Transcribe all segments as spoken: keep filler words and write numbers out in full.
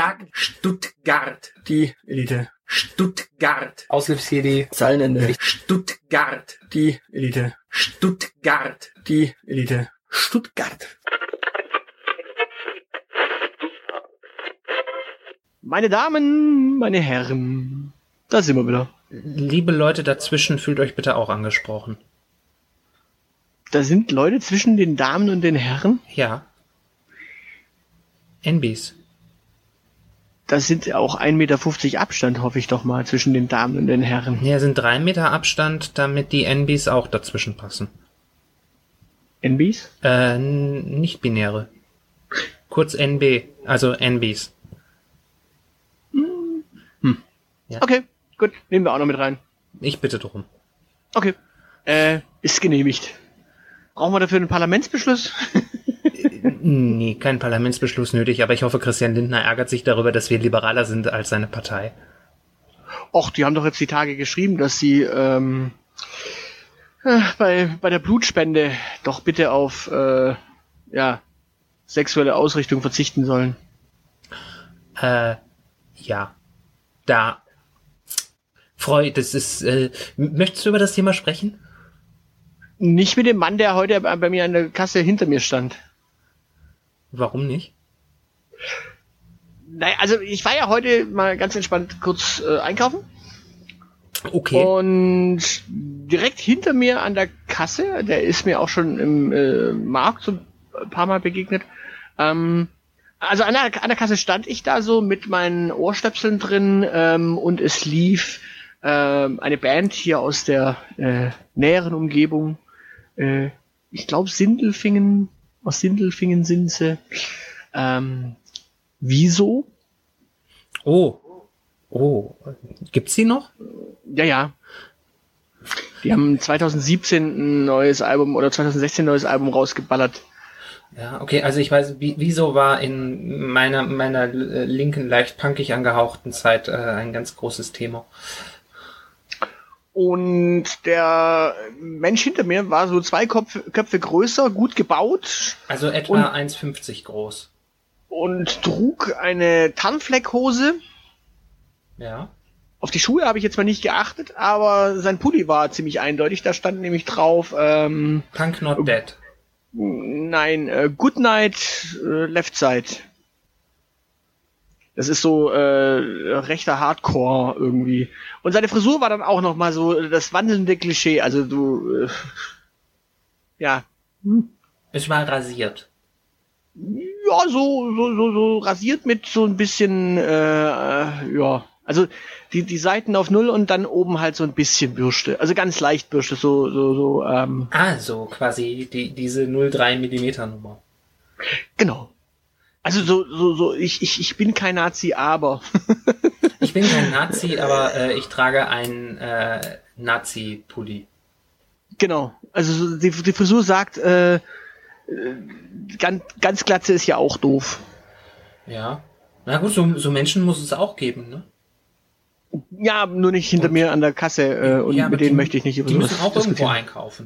Sag Stuttgart. Die Elite. Stuttgart. Auslöfs hier die Zeilenende. Stuttgart. Die Elite. Stuttgart. Die Elite. Stuttgart. Meine Damen, meine Herren, da sind wir wieder. Liebe Leute dazwischen, fühlt euch bitte auch angesprochen. Da sind Leute zwischen den Damen und den Herren? Ja. N Bs. Da sind auch ein Meter fünfzig Abstand, hoffe ich doch mal, zwischen den Damen und den Herren. Ja, sind drei Meter Abstand, damit die N Bs auch dazwischen passen. N Bs? Äh, nicht-binäre. Kurz N B, also N Bs. Hm. Ja. Okay, gut, nehmen wir auch noch mit rein. Ich bitte drum. Okay, äh, ist genehmigt. Brauchen wir dafür einen Parlamentsbeschluss? Nee, kein Parlamentsbeschluss nötig, aber ich hoffe, Christian Lindner ärgert sich darüber, dass wir liberaler sind als seine Partei. Och, die haben doch jetzt die Tage geschrieben, dass sie ähm, äh, bei, bei der Blutspende doch bitte auf äh, ja, sexuelle Ausrichtung verzichten sollen. Äh, ja. Da. Freud, das ist, äh, möchtest du über das Thema sprechen? Nicht mit dem Mann, der heute bei mir an der Kasse hinter mir stand. Warum nicht? Naja, also ich war ja heute mal ganz entspannt kurz äh, einkaufen. Okay. Und direkt hinter mir an der Kasse, der ist mir auch schon im äh, Markt so ein paar Mal begegnet. Ähm, also an der, an der Kasse stand ich da so mit meinen Ohrstöpseln drin ähm, und es lief ähm, eine Band hier aus der äh, näheren Umgebung. Äh, ich glaube Sindelfingen. Aus Sindelfingen sind sie. Ähm, wieso? Oh. Oh. Gibt's die noch? Ja, ja. Die haben zwanzig siebzehn ein neues Album oder zwanzig sechzehn ein neues Album rausgeballert. Ja, okay, also ich weiß, wieso war in meiner meiner linken, leicht punkig angehauchten Zeit äh, ein ganz großes Thema. Und der Mensch hinter mir war so zwei Köpfe, Köpfe größer, gut gebaut. Also etwa eins fünfzig groß. Und trug eine Tarnfleckhose. Ja. Auf die Schuhe habe ich jetzt mal nicht geachtet, aber sein Pulli war ziemlich eindeutig. Da stand nämlich drauf... Ähm, Punk Not Dead. Nein, äh, Good Night äh, Left Side. Das ist so äh, rechter Hardcore irgendwie. Und seine Frisur war dann auch noch mal so das wandelnde Klischee. Also du, äh, ja. Es war rasiert. Ja, so, so, so, so rasiert mit so ein bisschen, äh, äh, ja. Also die die Seiten auf Null und dann oben halt so ein bisschen Bürste. Also ganz leicht Bürste, so, so, so. Ähm. Ah, so quasi die diese null Komma drei Millimeter Nummer. Genau. Also so, so, so, ich, ich, ich bin kein Nazi, aber. Ich bin kein Nazi, aber äh, ich trage einen äh, Nazi-Pulli. Genau. Also so, die, die Frisur sagt, äh, ganz, ganz Glatze ist ja auch doof. Ja. Na gut, so, so Menschen muss es auch geben, ne? Ja, nur nicht hinter und, mir an der Kasse äh, und ja, mit denen die, möchte ich nicht über die sowas müssen auch diskutieren. irgendwo einkaufen.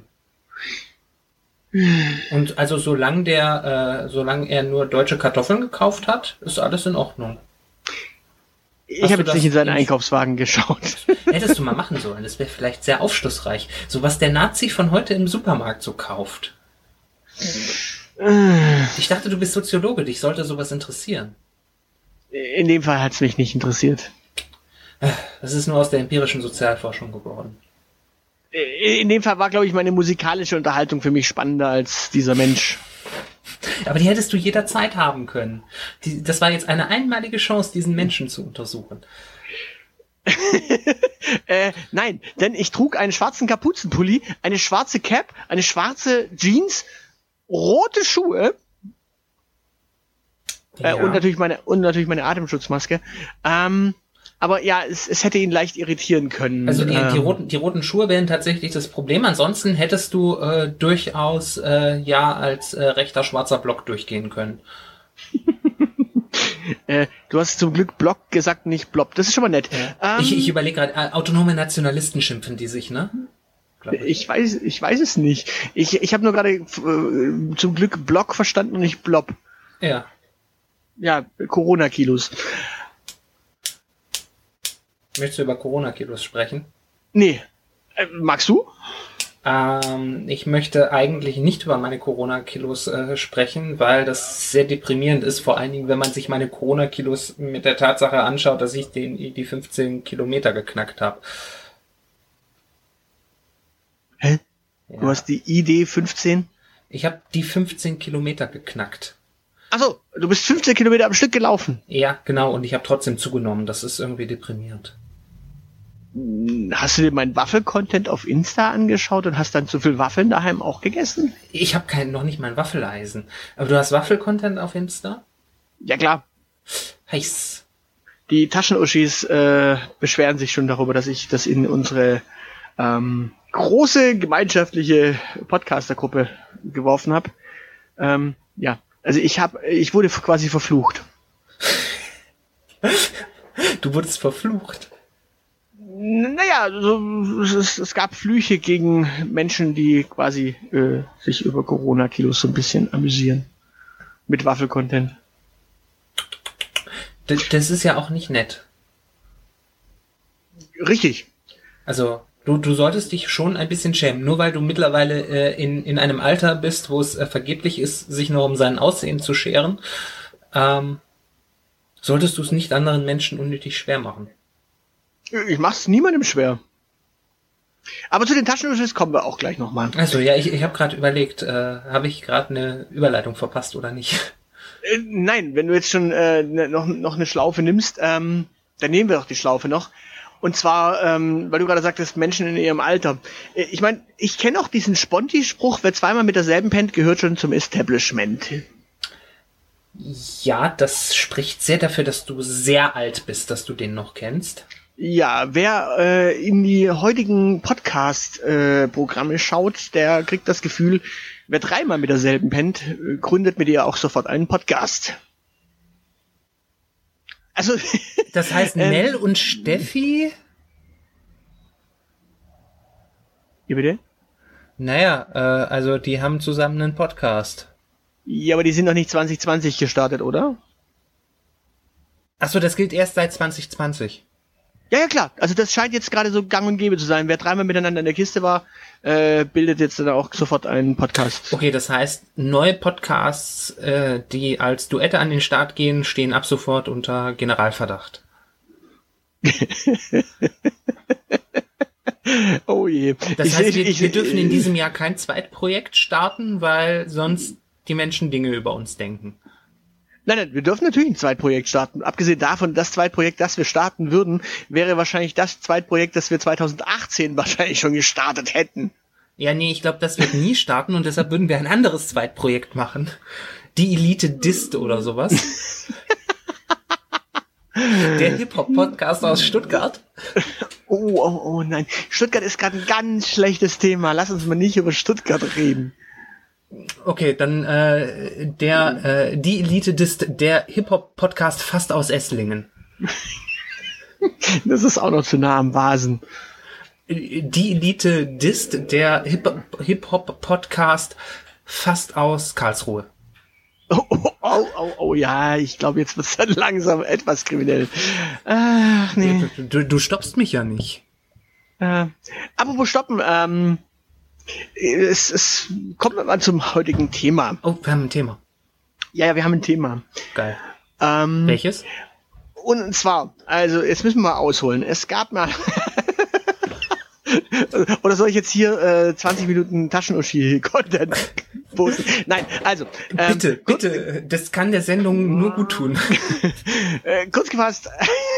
Und also solange der, äh, solange er nur deutsche Kartoffeln gekauft hat, ist alles in Ordnung. Ich habe jetzt nicht in seinen Einkaufswagen geschaut. Hättest du mal machen sollen, das wäre vielleicht sehr aufschlussreich. So was der Nazi von heute im Supermarkt so kauft. Ich dachte, du bist Soziologe, dich sollte sowas interessieren. In dem Fall hat es mich nicht interessiert. Das ist nur aus der empirischen Sozialforschung geworden. In dem Fall war, glaube ich, meine musikalische Unterhaltung für mich spannender als dieser Mensch. Aber die hättest du jederzeit haben können. Die, das war jetzt eine einmalige Chance, diesen Menschen zu untersuchen. äh, nein, denn ich trug einen schwarzen Kapuzenpulli, eine schwarze Cap, eine schwarze Jeans, rote Schuhe ja. äh, und natürlich meine und natürlich meine Atemschutzmaske. Ähm, aber ja, es, es hätte ihn leicht irritieren können. Also die, ähm, die, roten, die roten Schuhe wären tatsächlich das Problem. Ansonsten hättest du äh, durchaus äh, ja als äh, rechter schwarzer Block durchgehen können. äh, du hast zum Glück Block gesagt, nicht Blob. Das ist schon mal nett. Ja. Ähm, ich ich überlege gerade, äh, autonome Nationalisten schimpfen die sich, ne? Ich. ich weiß, ich weiß es nicht. Ich, ich habe nur gerade äh, zum Glück Block verstanden und nicht Blob. Ja. ja, Corona-Kilos. Möchtest du über Corona-Kilos sprechen? Nee. Äh, magst du? Ähm, ich möchte eigentlich nicht über meine Corona-Kilos äh, sprechen, weil das sehr deprimierend ist, vor allen Dingen, wenn man sich meine Corona-Kilos mit der Tatsache anschaut, dass ich den, die fünfzehn Kilometer geknackt habe. Hä? Ja. Du hast die I D fünfzehn? Ich habe die fünfzehn Kilometer geknackt. Achso, du bist fünfzehn Kilometer am Stück gelaufen. Ja, genau, und ich habe trotzdem zugenommen. Das ist irgendwie deprimierend. Hast du dir meinen Waffel-Content auf Insta angeschaut und hast dann zu viel Waffeln daheim auch gegessen? Ich habe kein, noch nicht mein Waffeleisen. Aber du hast Waffel-Content auf Insta? Ja, klar. Heiß. Die Taschenuschis äh, beschweren sich schon darüber, dass ich das in unsere ähm, große gemeinschaftliche Podcaster-Gruppe geworfen habe. Ähm, ja, also ich habe, ich wurde quasi verflucht. Du wurdest verflucht. Naja, so, es, es gab Flüche gegen Menschen, die quasi äh, sich über Corona-Kilos so ein bisschen amüsieren. Mit Waffel-Content. Das, das ist ja auch nicht nett. Richtig. Also, du, du solltest dich schon ein bisschen schämen. Nur weil du mittlerweile äh, in, in einem Alter bist, wo es äh, vergeblich ist, sich noch um sein Aussehen zu scheren, ähm, solltest du es nicht anderen Menschen unnötig schwer machen. Ich mach's niemandem schwer. Aber zu den Taschenuschis kommen wir auch gleich nochmal. Also ja, ich, ich habe gerade überlegt, äh, habe ich gerade eine Überleitung verpasst oder nicht? Äh, nein, wenn du jetzt schon äh, ne, noch, noch eine Schlaufe nimmst, ähm, dann nehmen wir doch die Schlaufe noch. Und zwar, ähm, weil du gerade sagtest, Menschen in ihrem Alter. Äh, ich meine, ich kenne auch diesen Sponti-Spruch, wer zweimal mit derselben pennt, gehört schon zum Establishment. Ja, das spricht sehr dafür, dass du sehr alt bist, dass du den noch kennst. Ja, wer äh, in die heutigen Podcast-Programme äh, schaut, der kriegt das Gefühl, wer dreimal mit derselben pennt, äh, gründet mit ihr auch sofort einen Podcast. Also, das heißt, ähm, Nell und Steffi? Wie bitte? Naja, äh, also die haben zusammen einen Podcast. Ja, aber die sind noch nicht zwanzig zwanzig gestartet, oder? Achso, das gilt erst seit zwanzig zwanzig. Ja, ja, klar. Also das scheint jetzt gerade so gang und gäbe zu sein. Wer dreimal miteinander in der Kiste war, äh, bildet jetzt dann auch sofort einen Podcast. Okay, das heißt, neue Podcasts, äh, die als Duette an den Start gehen, stehen ab sofort unter Generalverdacht. Oh je. Das ich, heißt, ich, wir, ich, wir dürfen in diesem Jahr kein Zweitprojekt starten, weil sonst die Menschen Dinge über uns denken. Nein, nein, wir dürfen natürlich ein Zweitprojekt starten. Abgesehen davon, das Zweitprojekt, das wir starten würden, wäre wahrscheinlich das Zweitprojekt, das wir zweitausendachtzehn wahrscheinlich schon gestartet hätten. Ja, nee, ich glaube, das wird nie starten und deshalb würden wir ein anderes Zweitprojekt machen. Die Elite Dist oder sowas. Der Hip-Hop-Podcast aus Stuttgart. Oh, oh, oh nein. Stuttgart ist gerade ein ganz schlechtes Thema. Lass uns mal nicht über Stuttgart reden. Okay, dann äh, der äh, die Elite Dist, der Hip-Hop-Podcast fast aus Esslingen. Das ist auch noch zu nah am Vasen. Die Elite Dist, der Hip- Hip-Hop-Podcast fast aus Karlsruhe. Oh, oh, oh, oh, oh ja, ich glaube, jetzt wird es dann langsam etwas kriminell. Ach, nee. Du, du, du stoppst mich ja nicht. Äh, apropos stoppen, ähm, es, es kommt mal zum heutigen Thema. Oh, wir haben ein Thema. Ja, ja, wir haben ein Thema. Geil. Ähm, Welches? Und zwar, also jetzt müssen wir mal ausholen. Es gab mal... Oder soll ich jetzt hier äh, zwanzig Minuten Taschenuschi-Content posten? Nein, also... Ähm, bitte, kurz, bitte, das kann der Sendung nur gut tun. äh, kurz gefasst...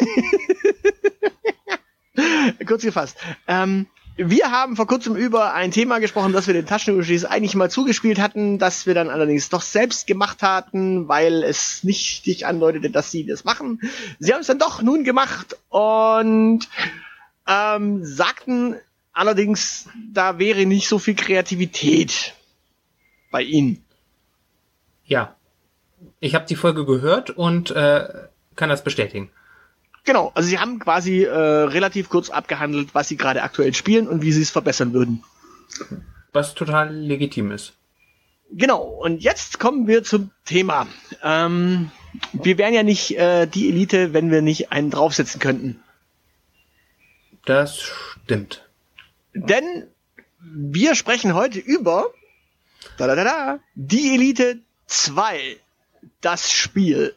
kurz gefasst. Ähm, wir haben vor kurzem über ein Thema gesprochen, das wir den Taschenuschis eigentlich mal zugespielt hatten, das wir dann allerdings doch selbst gemacht hatten, weil es nicht dich andeutete, dass sie das machen. Sie haben es dann doch nun gemacht und ähm, sagten allerdings, da wäre nicht so viel Kreativität bei ihnen. Ja. Ich habe die Folge gehört und äh, kann das bestätigen. Genau, also sie haben quasi äh, relativ kurz abgehandelt, was sie gerade aktuell spielen und wie sie es verbessern würden. Was total legitim ist. Genau, und jetzt kommen wir zum Thema. Ähm, wir wären ja nicht äh, die Elite, wenn wir nicht einen draufsetzen könnten. Das stimmt. Denn wir sprechen heute über da, da, da, da, die Elite zwei, das Spiel.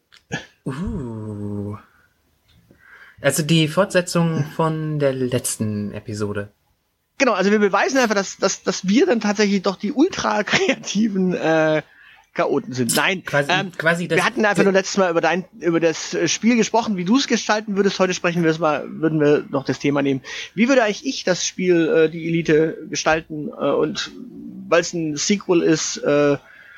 Uh. Also die Fortsetzung von der letzten Episode. Genau, also wir beweisen einfach, dass, dass, dass wir dann tatsächlich doch die ultra kreativen äh, Chaoten sind. Nein, Quasi, ähm, quasi das, wir hatten einfach nur letztes Mal über dein über das Spiel gesprochen, wie du es gestalten würdest. Heute sprechen wir es mal, würden wir noch das Thema nehmen. Wie würde eigentlich ich das Spiel, äh, die Elite, gestalten? Äh, und weil es ein Sequel ist, äh,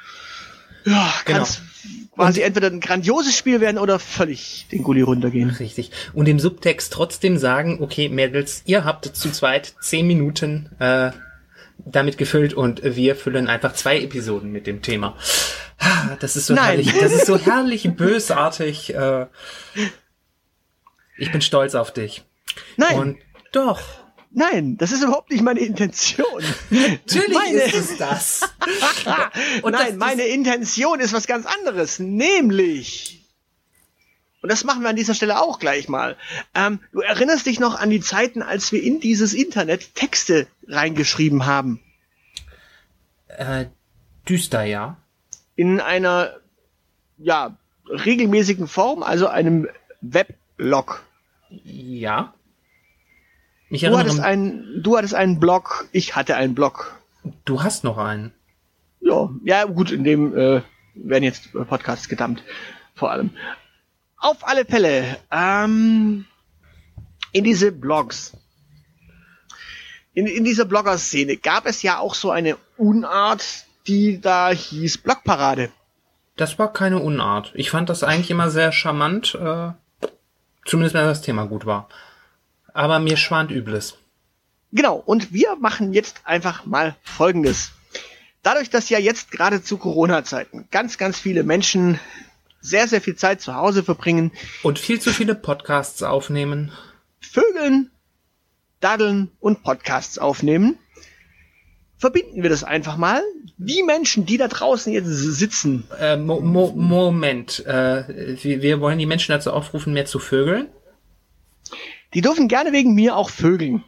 ja, kann es quasi entweder ein grandioses Spiel werden oder völlig den Gully runtergehen. Richtig. Und im Subtext trotzdem sagen, okay, Mädels, ihr habt zu zweit zehn Minuten äh, damit gefüllt und wir füllen einfach zwei Episoden mit dem Thema. Das ist so Nein. herrlich, das ist so herrlich bösartig. Äh, ich bin stolz auf dich. Nein, Und doch. nein, das ist überhaupt nicht meine Intention. Natürlich meine, ist es das. Und Nein, das, meine Intention ist was ganz anderes, nämlich, und das machen wir an dieser Stelle auch gleich mal, ähm, du erinnerst dich noch an die Zeiten, als wir in dieses Internet Texte reingeschrieben haben. Äh, düster, ja. In einer, ja, regelmäßigen Form, also einem Weblog. Ja. Ich Du erinnere hattest, mich, einen, du hattest einen Blog, ich hatte einen Blog. du hast noch einen. Ja, ja gut, in dem äh, werden jetzt Podcasts gedumpt, vor allem. Auf alle Fälle, ähm, in diese Blogs, in, in dieser Blogger-Szene gab es ja auch so eine Unart, die da hieß Blogparade. Das war keine Unart. Ich fand das eigentlich immer sehr charmant, äh, zumindest wenn das Thema gut war. Aber mir schwant Übles. Genau, und wir machen jetzt einfach mal Folgendes. Dadurch, dass ja jetzt gerade zu Corona-Zeiten ganz, ganz viele Menschen sehr, sehr viel Zeit zu Hause verbringen, Und viel zu viele Podcasts aufnehmen. Vögeln, Daddeln und Podcasts aufnehmen, verbinden wir das einfach mal. Die Menschen, die da draußen jetzt sitzen, Äh, Mo Mo Moment. Äh, wir, wir wollen die Menschen dazu aufrufen, mehr zu vögeln. die dürfen gerne wegen mir auch vögeln.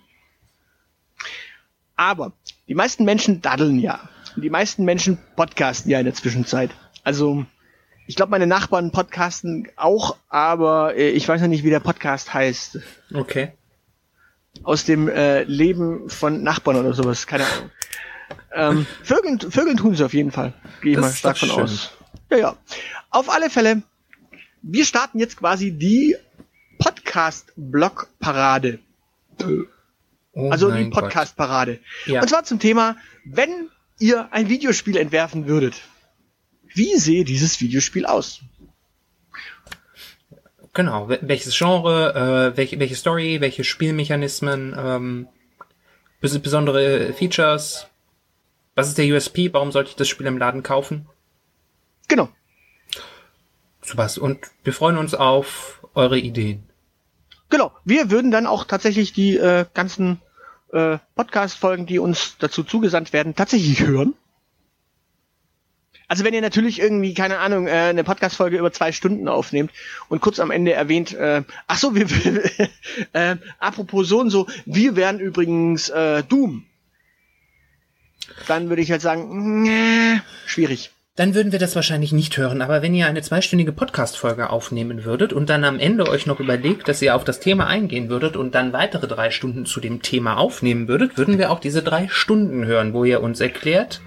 Aber die meisten Menschen daddeln ja. Und die meisten Menschen podcasten ja in der Zwischenzeit. Also, ich glaube, meine Nachbarn podcasten auch, aber äh, ich weiß ja nicht, wie der Podcast heißt. Okay. Aus dem äh, Leben von Nachbarn oder sowas, keine Ahnung. Ähm, Vögeln, Vögeln tun sie auf jeden Fall. Gehe ich Das mal ist stark doch von schön. aus. Ja, ja. Auf alle Fälle, wir starten jetzt quasi die Podcast-Blog-Parade. Oh Also die mein Gott. Podcast-Parade. Ja. Und zwar zum Thema, wenn ihr ein Videospiel entwerfen würdet, wie sehe dieses Videospiel aus? Genau. Wel- Welches Genre, äh, welche, welche Story, welche Spielmechanismen, ähm, bes besondere Features. Was ist der U S P? Warum sollte ich das Spiel im Laden kaufen? Genau. Sowas. Und wir freuen uns auf eure Ideen. Genau. Wir würden dann auch tatsächlich die äh, ganzen äh, Podcast-Folgen, die uns dazu zugesandt werden, tatsächlich hören. Also wenn ihr natürlich irgendwie, keine Ahnung, äh, eine Podcast-Folge über zwei Stunden aufnehmt und kurz am Ende erwähnt, äh, ach so, wir, äh, apropos so und so, wir wären übrigens äh, Doom. Dann würde ich halt sagen, nee, schwierig. Dann würden wir das wahrscheinlich nicht hören, aber wenn ihr eine zweistündige Podcast-Folge aufnehmen würdet und dann am Ende euch noch überlegt, dass ihr auf das Thema eingehen würdet und dann weitere drei Stunden zu dem Thema aufnehmen würdet, würden wir auch diese drei Stunden hören, wo ihr uns erklärt,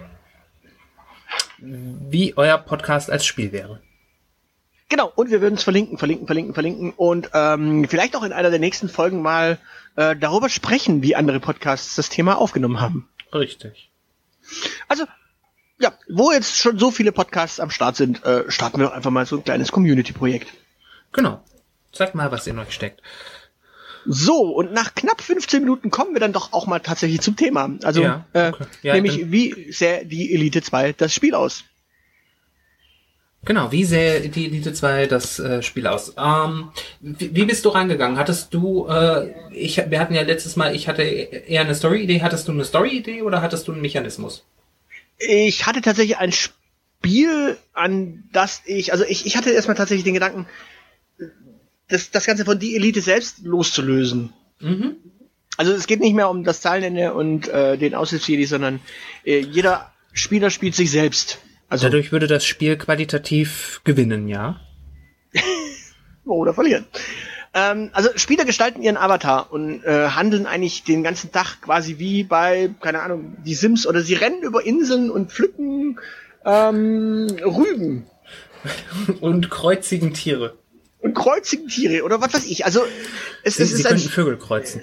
wie euer Podcast als Spiel wäre. Genau, und wir würden es verlinken, verlinken, verlinken, verlinken und ähm, vielleicht auch in einer der nächsten Folgen mal äh, darüber sprechen, wie andere Podcasts das Thema aufgenommen haben. Richtig. Also, ja, wo jetzt schon so viele Podcasts am Start sind, äh, starten wir doch einfach mal so ein kleines Community-Projekt. Genau. Sagt mal, was in euch steckt. So, und nach knapp fünfzehn Minuten kommen wir dann doch auch mal tatsächlich zum Thema. Also, Ja, äh, okay. Ja, nämlich, dann- wie sähe die Elite zwei das Spiel aus? Genau, wie sähe die Elite zwei das äh, Spiel aus? Ähm, wie, wie bist du rangegangen? Hattest du, äh, ich, wir hatten ja letztes Mal, ich hatte eher eine Story-Idee. Hattest du eine Story-Idee oder hattest du einen Mechanismus? Ich hatte tatsächlich ein Spiel, an das ich, also ich, ich hatte erstmal tatsächlich den Gedanken, das, das Ganze von die Elite selbst loszulösen. Mhm. Also es geht nicht mehr um das Zahlenende und äh, den Aushilfsjedi, sondern äh, jeder Spieler spielt sich selbst. Also Dadurch würde das Spiel qualitativ gewinnen, ja? oder verlieren. Ähm, also Spieler gestalten ihren Avatar und äh, handeln eigentlich den ganzen Tag quasi wie bei, keine Ahnung, die Sims, oder sie rennen über Inseln und pflücken ähm, Rüben. Und kreuzigen Tiere. Und kreuzigen Tiere oder was weiß ich. Also es, Sie, es sie ist ein, könnten Vögel kreuzen.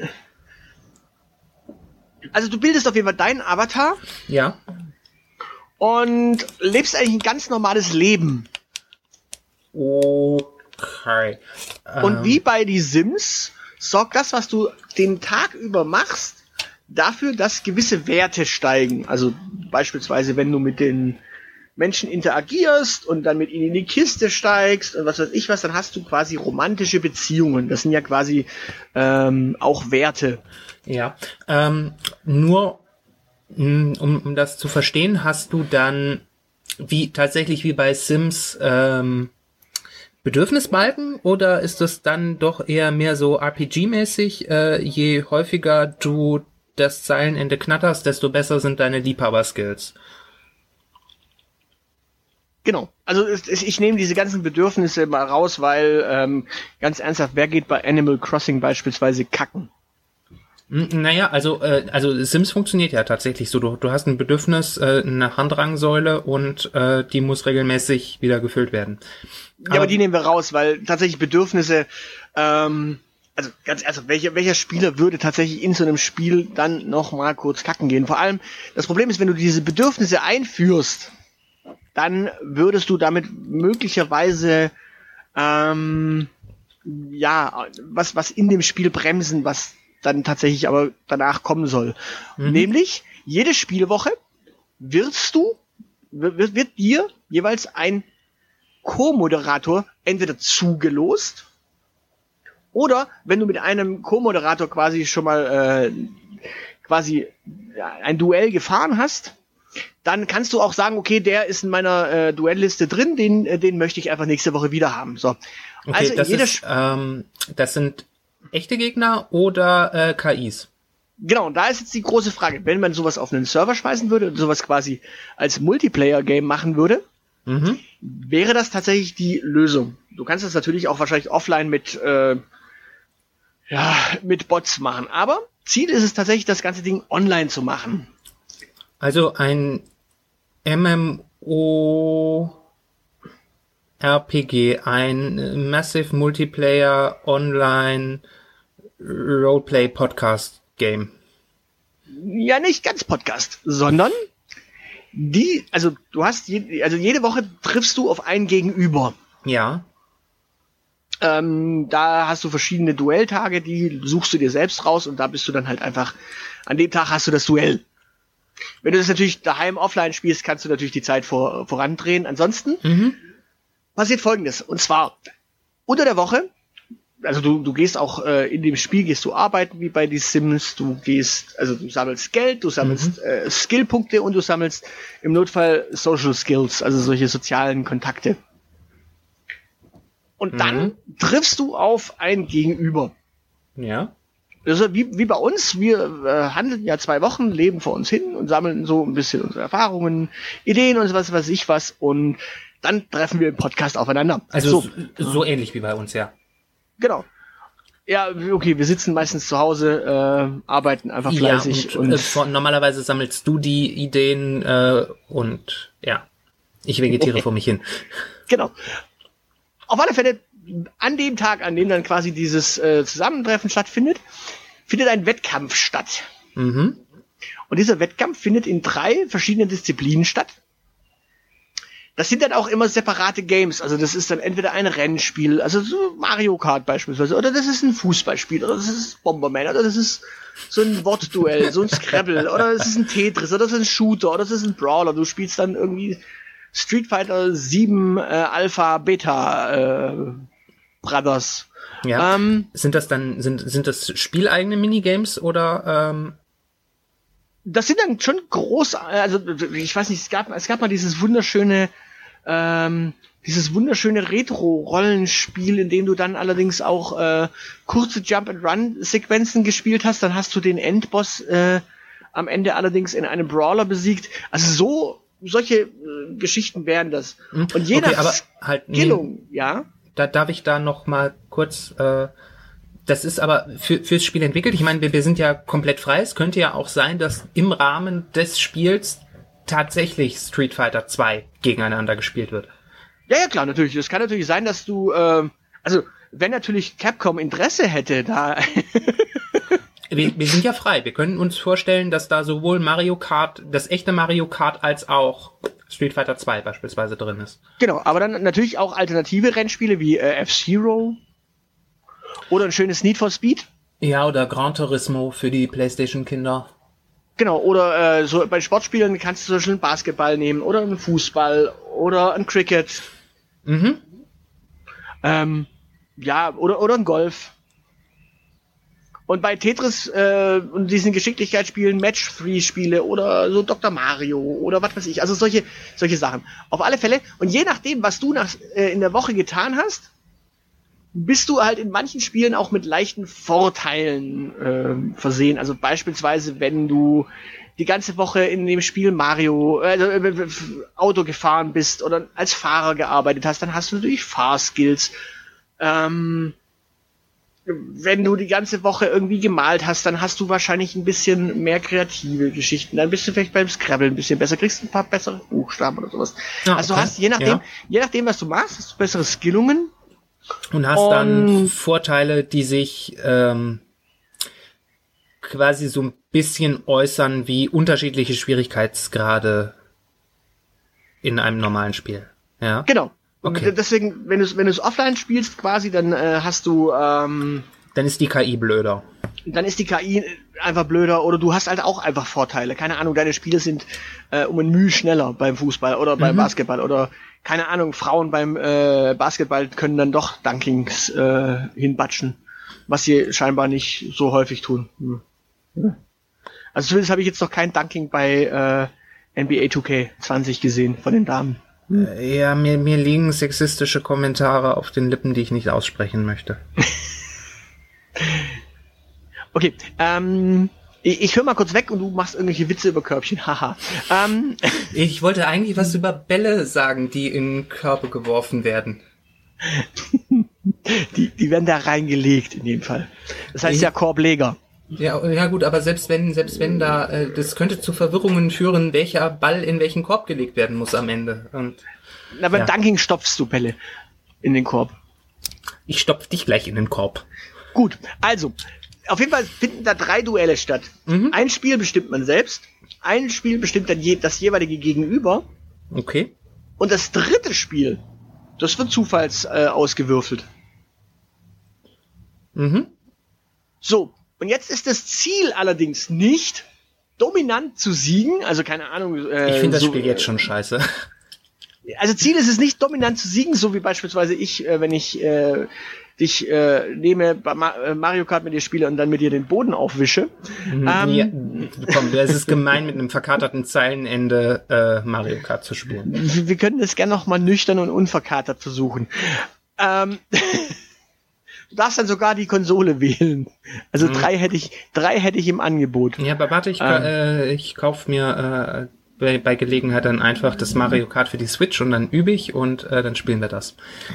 also du bildest auf jeden Fall deinen Avatar Ja. und lebst eigentlich ein ganz normales Leben. Okay. Und Ähm, wie bei die Sims sorgt das, was du den Tag über machst, dafür, dass gewisse Werte steigen. Also beispielsweise, wenn du mit den Menschen interagierst und dann mit ihnen in die Kiste steigst und was weiß ich was, dann hast du quasi romantische Beziehungen. Das sind ja quasi ähm, auch Werte. Ja. Ähm, nur, mh, um, um das zu verstehen, hast du dann wie tatsächlich wie bei Sims ähm, Bedürfnisbalken, oder ist das dann doch eher mehr so R P G-mäßig? Äh, je häufiger du das Zeilenende knatterst, desto besser sind deine Liebhaber-Skills. Genau. Also es- es- ich nehme diese ganzen Bedürfnisse mal raus, weil ähm, ganz ernsthaft, wer geht bei Animal Crossing beispielsweise kacken? N- Naja, also äh, also Sims funktioniert ja tatsächlich so. Du, du hast ein Bedürfnis, äh, eine Handrangsäule, und äh, die muss regelmäßig wieder gefüllt werden. Ja, aber die nehmen wir raus, weil tatsächlich Bedürfnisse, ähm, also ganz ernsthaft, welcher, welcher Spieler würde tatsächlich in so einem Spiel dann noch mal kurz kacken gehen? Vor allem, das Problem ist, wenn du diese Bedürfnisse einführst, dann würdest du damit möglicherweise ähm, ja was was in dem Spiel bremsen, was dann tatsächlich aber danach kommen soll. Mhm. Nämlich jede Spielwoche wirst du wird, wird dir jeweils ein Co-Moderator entweder zugelost, oder wenn du mit einem Co-Moderator quasi schon mal äh, quasi ja, ein Duell gefahren hast, dann kannst du auch sagen, okay, der ist in meiner äh, Duellliste drin, den äh, den möchte ich einfach nächste Woche wieder haben. So. Okay, Also das jeder ist, ähm, das sind echte Gegner oder äh, K Is? Genau, und da ist jetzt die große Frage, wenn man sowas auf einen Server schmeißen würde und sowas quasi als Multiplayer-Game machen würde, Mhm. wäre das tatsächlich die Lösung. Du kannst das natürlich auch wahrscheinlich offline mit äh, ja, mit Bots machen, aber Ziel ist es tatsächlich, das ganze Ding online zu machen. Also ein M M O R P G, ein Massive Multiplayer Online Roleplay Podcast Game. Ja, nicht ganz Podcast, sondern die, also du hast, je, also jede Woche triffst du auf ein Gegenüber. Ja. Ähm, da hast du verschiedene Duelltage, die suchst du dir selbst raus und da bist du dann halt einfach, an dem Tag hast du das Duell. Wenn du das natürlich daheim offline spielst, kannst du natürlich die Zeit vor, vorandrehen. Ansonsten Mhm. passiert Folgendes, und zwar unter der Woche, also du, du gehst auch äh, in dem Spiel, gehst du arbeiten wie bei die Sims, du gehst, also du sammelst Geld, du sammelst Mhm. äh, Skillpunkte und du sammelst im Notfall Social Skills, also solche sozialen Kontakte. Und dann Mhm. triffst du auf ein Gegenüber. Ja. Also wie, wie bei uns, wir äh, handeln ja zwei Wochen, leben vor uns hin und sammeln so ein bisschen unsere Erfahrungen, Ideen und was weiß ich was, und dann treffen wir im Podcast aufeinander. Also so, so, so ähnlich wie bei uns, ja. genau. Ja, okay, wir sitzen meistens zu Hause, äh, arbeiten einfach fleißig ja, und, und, äh, von, normalerweise sammelst du die Ideen äh, und ja, ich vegetiere Okay. vor mich hin. genau. Auf alle Fälle, an dem Tag, an dem dann quasi dieses äh, Zusammentreffen stattfindet, findet ein Wettkampf statt. Mhm. Und dieser Wettkampf findet in drei verschiedenen Disziplinen statt. Das sind dann auch immer separate Games. Also das ist dann entweder ein Rennspiel, also so Mario Kart beispielsweise, oder das ist ein Fußballspiel, oder das ist Bomberman, oder das ist so ein Wortduell, so ein Scrabble, oder das ist ein Tetris, oder das ist ein Shooter, oder das ist ein Brawler. Du spielst dann irgendwie Street Fighter sieben äh, Alpha Beta äh, Brothers. Ja. Ähm, Sind das dann, sind, sind das spieleigene Minigames oder ähm, das sind dann schon groß, also ich weiß nicht, es gab, es gab mal dieses wunderschöne ähm, dieses wunderschöne Retro-Rollenspiel, in dem du dann allerdings auch äh, kurze Jump-and-Run-Sequenzen gespielt hast. Dann hast du den Endboss äh, am Ende allerdings in einem Brawler besiegt. Also so, solche äh, Geschichten wären das. Und je okay, nach aber halt, Skillung, nee, ja. Da darf ich da noch mal kurz, äh, das ist aber für, fürs Spiel entwickelt. Ich meine, wir, wir sind ja komplett frei. Es könnte ja auch sein, dass im Rahmen des Spiels tatsächlich Street Fighter zwei gegeneinander gespielt wird. Ja, ja, klar, natürlich. Es kann natürlich sein, dass du, äh, also, wenn natürlich Capcom Interesse hätte, da... wir, wir sind ja frei. Wir können uns vorstellen, dass da sowohl Mario Kart, das echte Mario Kart, als auch Street Fighter zwei beispielsweise drin ist. Genau, aber dann natürlich auch alternative Rennspiele wie äh, F-Zero oder ein schönes Need for Speed. Ja, oder Gran Turismo für die PlayStation-Kinder. Genau, oder äh, so bei Sportspielen kannst du zum Beispiel einen Basketball nehmen oder einen Fußball oder ein Cricket. Mhm. Ähm, ja, oder, oder ein Golf. Und bei Tetris äh, und diesen Geschicklichkeitsspielen, Match-Three-Spiele oder so Doktor Mario oder was weiß ich, also solche solche Sachen. Auf alle Fälle. Und je nachdem, was du nach, äh, in der Woche getan hast, bist du halt in manchen Spielen auch mit leichten Vorteilen äh, versehen. Also beispielsweise, wenn du die ganze Woche in dem Spiel Mario äh, äh, Auto gefahren bist oder als Fahrer gearbeitet hast, dann hast du natürlich Fahrskills. Ähm, wenn du die ganze Woche irgendwie gemalt hast, dann hast du wahrscheinlich ein bisschen mehr kreative Geschichten. Dann bist du vielleicht beim Scrabble ein bisschen besser, kriegst ein paar bessere Buchstaben oder sowas. Ja, also okay. du hast, je nachdem, ja. je nachdem, was du machst, hast du bessere Skillungen. Und hast Und dann Vorteile, die sich ähm, quasi so ein bisschen äußern wie unterschiedliche Schwierigkeitsgrade in einem normalen Spiel. Ja. Genau. Okay. Und deswegen, wenn du es wenn du es offline spielst quasi, dann äh, hast du ähm, dann ist die K I blöder. Dann ist die K I einfach blöder oder du hast halt auch einfach Vorteile. Keine Ahnung, deine Spiele sind äh, um ein Mühe schneller beim Fußball oder beim mhm. Basketball oder keine Ahnung, Frauen beim äh, Basketball können dann doch Dunkings äh, hinbatschen, was sie scheinbar nicht so häufig tun. Hm. Also zumindest habe ich jetzt noch kein Dunking bei äh, N B A two K zwanzig gesehen von den Damen. Hm. Ja, mir, mir liegen sexistische Kommentare auf den Lippen, die ich nicht aussprechen möchte. Okay, ähm, ich, ich höre mal kurz weg und du machst irgendwelche Witze über Körbchen, haha. ähm, ich wollte eigentlich was über Bälle sagen, die in Körbe geworfen werden. die, die werden da reingelegt in dem Fall. Das heißt ich, ja Korbleger. Ja, ja gut, aber selbst wenn, selbst wenn da, äh, das könnte zu Verwirrungen führen, welcher Ball in welchen Korb gelegt werden muss am Ende. Und, Na, beim ja. Dunking stopfst du Bälle in den Korb. Ich stopf dich gleich in den Korb. Gut, also, auf jeden Fall finden da drei Duelle statt. Mhm. Ein Spiel bestimmt man selbst, ein Spiel bestimmt dann je, das jeweilige Gegenüber. Okay. Und das dritte Spiel, das wird zufalls äh, ausgewürfelt. Mhm. So, und jetzt ist das Ziel allerdings nicht, dominant zu siegen, also keine Ahnung. Äh, ich finde das so, Spiel jetzt schon scheiße. Also Ziel ist es nicht, dominant zu siegen, so wie beispielsweise ich, äh, wenn ich äh, dich äh, nehme, Mario Kart mit dir spiele und dann mit dir den Boden aufwische. Mhm, ähm, ja, komm, es ist gemein, mit einem verkaterten Zeilenende äh, Mario Kart zu spielen. Wir, wir können das gerne noch mal nüchtern und unverkatert versuchen. Ähm, du darfst dann sogar die Konsole wählen. Also mhm. drei hätte ich, drei hätte ich im Angebot. Ja, aber warte, ich, ähm, äh, ich kauf mir äh, bei, bei Gelegenheit dann einfach das Mario Kart für die Switch und dann übe ich und äh, dann spielen wir das.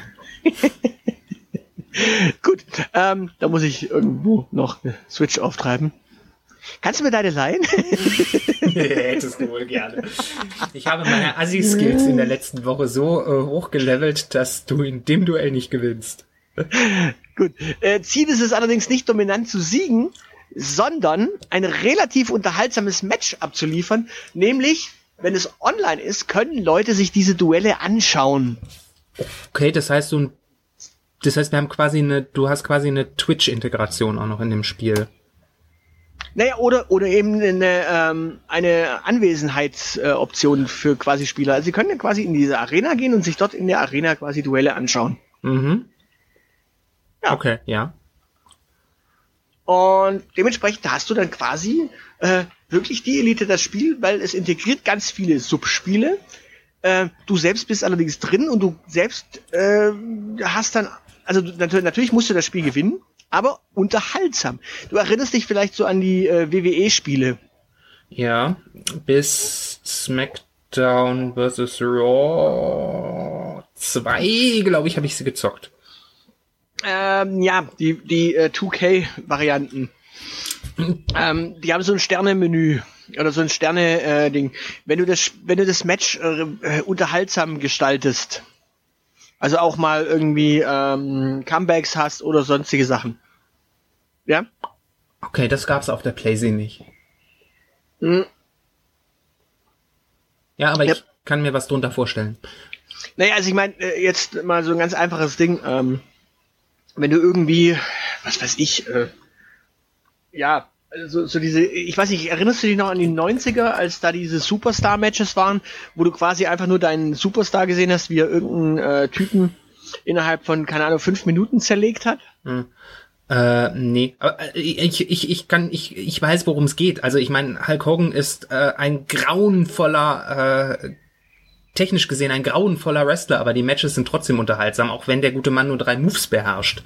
Gut, ähm, da muss ich irgendwo noch eine Switch auftreiben. Kannst du mir deine leihen? Hättest du wohl gerne. Ich habe meine Assi-Skills in der letzten Woche so äh, hochgelevelt, dass du in dem Duell nicht gewinnst. Gut, äh, Ziel ist es allerdings nicht, dominant zu siegen, sondern ein relativ unterhaltsames Match abzuliefern. Nämlich, wenn es online ist, können Leute sich diese Duelle anschauen. Okay, das heißt, du Das heißt, wir haben quasi eine, du hast quasi eine Twitch-Integration auch noch in dem Spiel. Naja, oder, oder eben eine, ähm, eine Anwesenheitsoption äh, für quasi Spieler. Also sie können ja quasi in diese Arena gehen und sich dort in der Arena quasi Duelle anschauen. Mhm. Ja. Okay, ja. Und dementsprechend hast du dann quasi äh, wirklich die Elite das Spiel, weil es integriert ganz viele Subspiele. Äh, du selbst bist allerdings drin und du selbst äh, hast dann, also du, natürlich musst du das Spiel gewinnen, aber unterhaltsam. Du erinnerst dich vielleicht so an die äh, W W E-Spiele. Ja, bis SmackDown versus. Raw zwei, glaube ich, habe ich sie gezockt. Ähm, ja, die, die äh, zwei K-Varianten. ähm, die haben so ein Sterne-Menü oder so ein Sterne-Ding. Wenn du das, wenn du das Match äh, unterhaltsam gestaltest, also auch mal irgendwie ähm, Comebacks hast oder sonstige Sachen. Ja? Okay, das gab's auf der PlayStation nicht. Hm. Ja, aber Ja. ich kann mir was drunter vorstellen. Naja, also ich meine, äh, jetzt mal so ein ganz einfaches Ding. Ähm, wenn du irgendwie, was weiß ich, äh, ja, so, so diese, ich weiß nicht, erinnerst du dich noch an die neunziger, als da diese Superstar-Matches waren, wo du quasi einfach nur deinen Superstar gesehen hast, wie er irgendeinen äh, Typen innerhalb von, keine Ahnung, fünf Minuten zerlegt hat? Hm. Äh, nee, aber äh, ich, ich, ich kann, ich, ich weiß, worum es geht. Also ich meine, Hulk Hogan ist äh, ein grauenvoller, äh, technisch gesehen ein grauenvoller Wrestler, aber die Matches sind trotzdem unterhaltsam, auch wenn der gute Mann nur drei Moves beherrscht.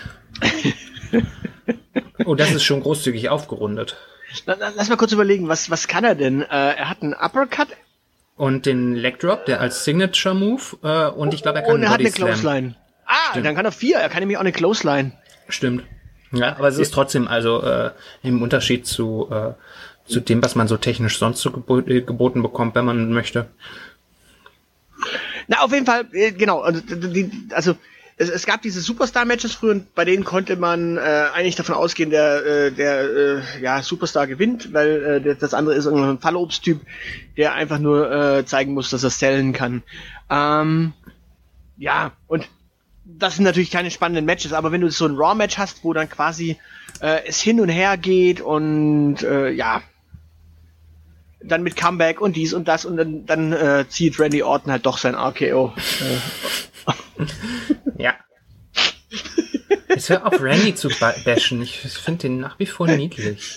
Oh, das ist schon großzügig aufgerundet. Na, na, lass mal kurz überlegen, was, was kann er denn? Äh, er hat einen Uppercut. Und den Leg Drop, der als Signature Move, äh, und ich glaube, er kann und er einen hat eine Body Slam. Clothesline. Ah, Stimmt. dann kann er vier. Er kann nämlich auch eine Clothesline. Stimmt. Ja, aber es ist trotzdem, also äh, im Unterschied zu äh, zu dem, was man so technisch sonst so gebo- äh, geboten bekommt, wenn man möchte. Na, auf jeden Fall, äh, genau. Also, die, also es, es gab diese Superstar-Matches früher und bei denen konnte man äh, eigentlich davon ausgehen, der äh, der äh, ja Superstar gewinnt, weil äh, der, das andere ist irgendein Fallobst-Typ, der einfach nur äh, zeigen muss, dass er sellen kann. Ähm, ja, und das sind natürlich keine spannenden Matches, aber wenn du so ein Raw-Match hast, wo dann quasi äh, es hin und her geht und äh, ja, dann mit Comeback und dies und das und dann, dann äh, zieht Randy Orton halt doch sein R K O. Äh. Ja. Es hört auf, Randy zu ba- bashen. Ich finde den nach wie vor niedlich.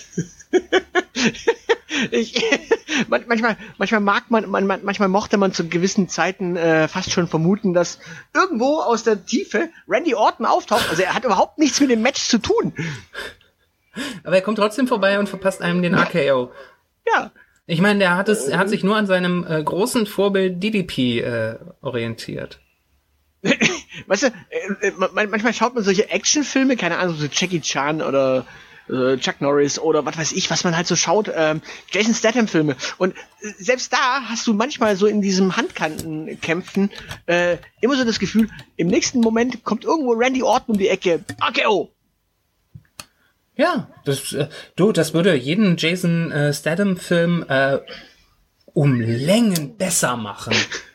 Ich, man, manchmal, manchmal mag man, man, manchmal mochte man zu gewissen Zeiten äh, fast schon vermuten, dass irgendwo aus der Tiefe Randy Orton auftaucht. Also er hat überhaupt nichts mit dem Match zu tun. Aber er kommt trotzdem vorbei und verpasst einem den R K O. Ja. Ich meine, der hat es, er hat sich nur an seinem äh, großen Vorbild D D P äh, orientiert. Weißt du, äh, man, manchmal schaut man solche Actionfilme, keine Ahnung, so Jackie Chan oder äh, Chuck Norris oder was weiß ich, was man halt so schaut, ähm, Jason Statham-Filme. Und äh, selbst da hast du manchmal so in diesem Handkantenkämpfen äh, immer so das Gefühl, im nächsten Moment kommt irgendwo Randy Orton um die Ecke. R K O! Ja, das, äh, du, das würde jeden Jason äh, Statham-Film äh, um Längen besser machen.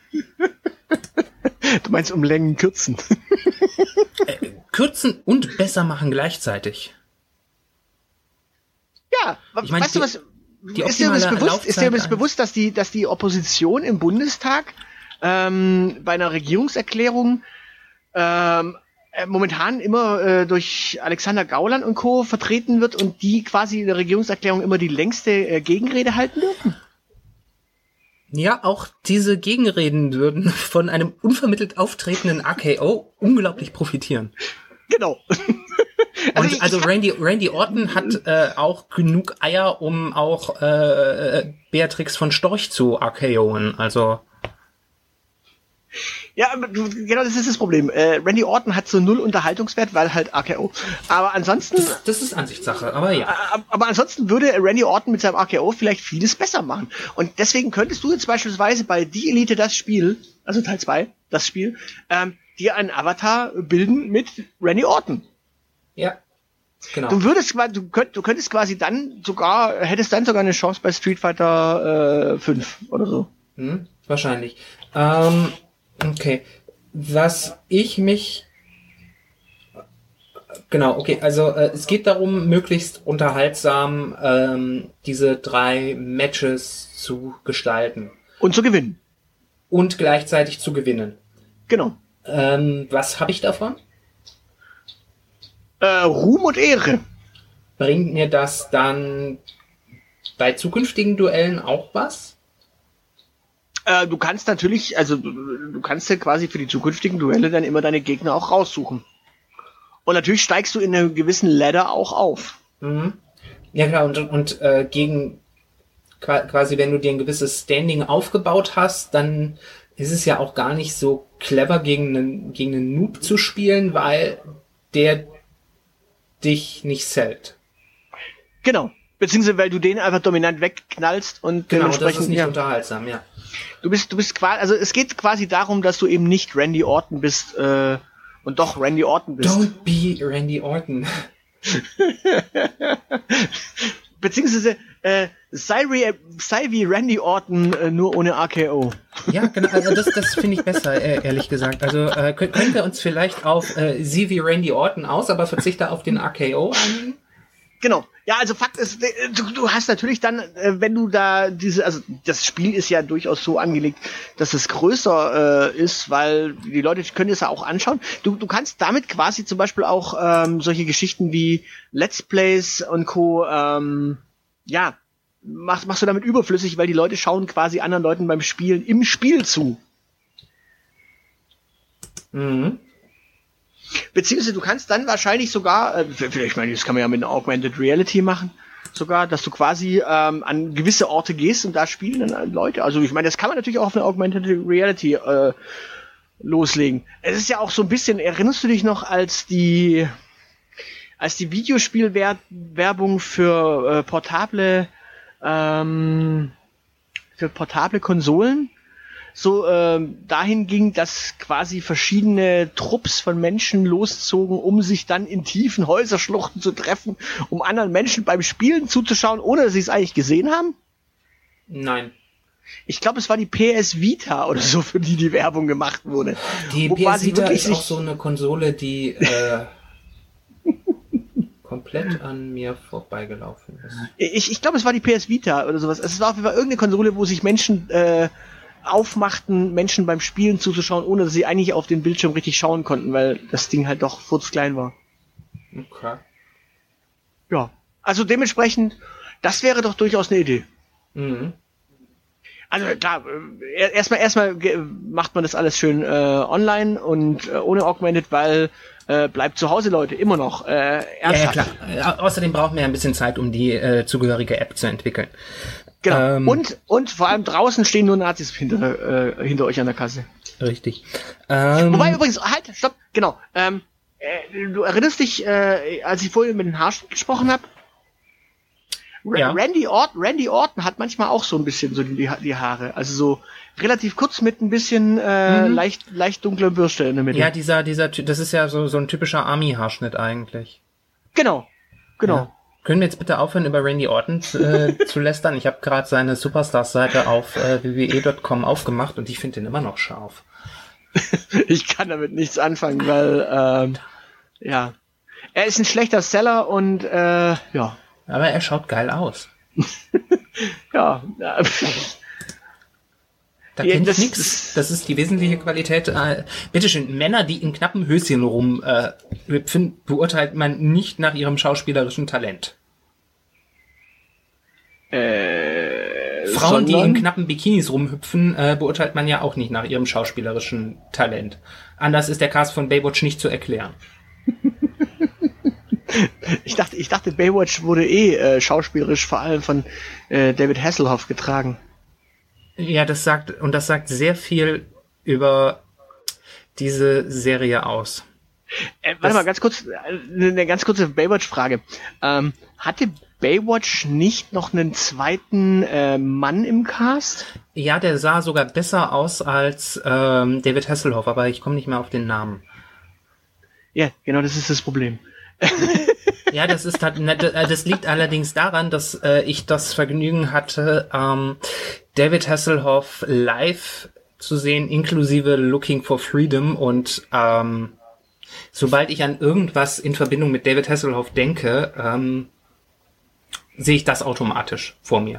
Du meinst um Längen kürzen? äh, kürzen und besser machen gleichzeitig. Ja, Ich mein, weißt du die- was? die Ist dir das optimale bewusst, ist dir das Laufzeit bewusst, dass die, dass die Opposition im Bundestag ähm, bei einer Regierungserklärung ähm, äh, momentan immer äh, durch Alexander Gauland und Co. vertreten wird und die quasi in der Regierungserklärung immer die längste äh, Gegenrede halten dürfen? Ja, auch diese Gegenreden würden von einem unvermittelt auftretenden R K O unglaublich profitieren. Genau. Und ich- also ich hab- Randy, Randy Orton hat äh, auch genug Eier, um auch äh, Beatrix von Storch zu R K O'en. Also Ja, aber du- genau, das ist das Problem. Äh, Randy Orton hat so null Unterhaltungswert, weil halt R K O. Aber ansonsten, das, das ist Ansichtssache, aber ja. Ab- aber ansonsten würde Randy Orton mit seinem R K O vielleicht vieles besser machen. Und deswegen könntest du jetzt beispielsweise bei Die Elite das Spiel, also Teil zwei, das Spiel, ähm, dir einen Avatar bilden mit Randy Orton. Ja, genau. Du würdest, qua- du, könnt, du könntest quasi dann sogar, hättest dann sogar eine Chance bei Street Fighter äh, fünf oder so. Hm, wahrscheinlich. Ähm, okay. Was ich mich... Genau, okay. Also äh, es geht darum, möglichst unterhaltsam ähm, diese drei Matches zu gestalten Und zu gewinnen. und gleichzeitig zu gewinnen. Genau. Ähm, was habe ich davon? Äh, Ruhm und Ehre. Bringt mir das dann bei zukünftigen Duellen auch was? Äh, du kannst natürlich, also du, du kannst ja quasi für die zukünftigen Duelle dann immer deine Gegner auch raussuchen. Und natürlich steigst du in einer gewissen Ladder auch auf. Mhm. Ja klar, und, und äh, gegen quasi, wenn du dir ein gewisses Standing aufgebaut hast, dann ist es ja auch gar nicht so clever, gegen einen, gegen einen Noob zu spielen, weil der dich nicht sellt. Genau. Beziehungsweise, weil du den einfach dominant wegknallst und genau, das ist nicht ja, unterhaltsam, ja. Du bist, du bist quasi, also es geht quasi darum, dass du eben nicht Randy Orton bist, äh, und doch Randy Orton bist. Don't be Randy Orton. Beziehungsweise, äh, sei, re, sei wie Randy Orton, äh, nur ohne R K O. Ja, genau, also das, das finde ich besser, äh, ehrlich gesagt. Also äh, können, können wir uns vielleicht auf äh, sie wie Randy Orton aus, aber verzichte auf den R K O einigen? Genau. Ja, also Fakt ist, du, du hast natürlich dann, äh, wenn du da diese, also das Spiel ist ja durchaus so angelegt, dass es größer äh, ist, weil die Leute können es ja auch anschauen. Du, du kannst damit quasi zum Beispiel auch ähm, solche Geschichten wie Let's Plays und Co. Ähm, ja, machst, machst du damit überflüssig, weil die Leute schauen quasi anderen Leuten beim Spielen im Spiel zu. Mhm. Beziehungsweise du kannst dann wahrscheinlich sogar, äh, vielleicht, ich meine, das kann man ja mit einer Augmented Reality machen, sogar, dass du quasi ähm, an gewisse Orte gehst und da spielen dann Leute. Also ich meine, das kann man natürlich auch auf eine Augmented Reality äh, loslegen. Es ist ja auch so ein bisschen, erinnerst du dich noch, als die als die Videospielwerbung für äh, portable ähm, für portable Konsolen so ähm, dahin ging, dass quasi verschiedene Trupps von Menschen loszogen, um sich dann in tiefen Häuserschluchten zu treffen, um anderen Menschen beim Spielen zuzuschauen, ohne dass sie es eigentlich gesehen haben? Nein. Ich glaube, es war die P S Vita oder so, für die die Werbung gemacht wurde. Die Wo P S Vita ist auch so eine Konsole, die äh, komplett an mir vorbeigelaufen ist. Ich, ich glaube, es war die P S Vita oder sowas. Es war auf jeden Fall irgendeine Konsole, wo sich Menschen äh, aufmachten, Menschen beim Spielen zuzuschauen, ohne dass sie eigentlich auf den Bildschirm richtig schauen konnten, weil das Ding halt doch furzklein war. Okay. Ja, also dementsprechend, das wäre doch durchaus eine Idee. Mhm. Also klar, äh, erstmal erstmal macht man das alles schön äh, online und äh, ohne Augmented, weil äh, bleibt zu Hause, Leute, immer noch. Äh, ja, ja, klar. Au- außerdem brauchen wir ja ein bisschen Zeit, um die äh, zugehörige App zu entwickeln. Genau. Ähm, und und vor allem draußen stehen nur Nazis hinter äh, hinter euch an der Kasse. Richtig. Ähm, Wobei übrigens, halt, stopp, genau. Ähm, äh, du erinnerst dich, äh, als ich vorhin mit dem Haarschnitt gesprochen habe? Ra- Ja. Randy Orton, Randy Orton hat manchmal auch so ein bisschen so die, die Haare, also so relativ kurz mit ein bisschen äh, Mhm. leicht leicht dunkler Bürste in der Mitte. ja, dieser, dieser, Ty- das ist ja so, so ein typischer Army-Haarschnitt eigentlich. Genau, genau. Ja. Können wir jetzt bitte aufhören, über Randy Orton äh, zu lästern? Ich habe gerade seine Superstars-Seite auf äh, w w e Punkt com aufgemacht und ich finde den immer noch scharf. Ich kann damit nichts anfangen, weil ähm, ja, er ist ein schlechter Seller und äh, ja, Aber er schaut geil aus. ja. äh, Da Ja, kennt das- ich nix. Das ist die wesentliche Qualität. Äh, bitteschön, Männer, die in knappen Höschen rumhüpfen, äh, beurteilt man nicht nach ihrem schauspielerischen Talent. äh, Frauen, die in sondern- knappen Bikinis rumhüpfen, äh, beurteilt man ja auch nicht nach ihrem schauspielerischen Talent. Anders ist der Cast von Baywatch nicht zu erklären. Ich dachte, ich dachte, Baywatch wurde eh äh, schauspielerisch vor allem von äh, David Hasselhoff getragen. Ja, das sagt, und das sagt sehr viel über diese Serie aus. Äh, warte Das- mal, ganz kurz, äh, eine ganz kurze Baywatch-Frage. Ähm, hatte Baywatch nicht noch einen zweiten äh, Mann im Cast? Ja, der sah sogar besser aus als ähm, David Hasselhoff, aber ich komme nicht mehr auf den Namen. Ja, genau, das ist das Problem. Ja, das ist halt, ne, das liegt allerdings daran, dass äh, ich das Vergnügen hatte, ähm, David Hasselhoff live zu sehen, inklusive Looking for Freedom, und ähm, sobald ich an irgendwas in Verbindung mit David Hasselhoff denke, ähm, sehe ich das automatisch vor mir.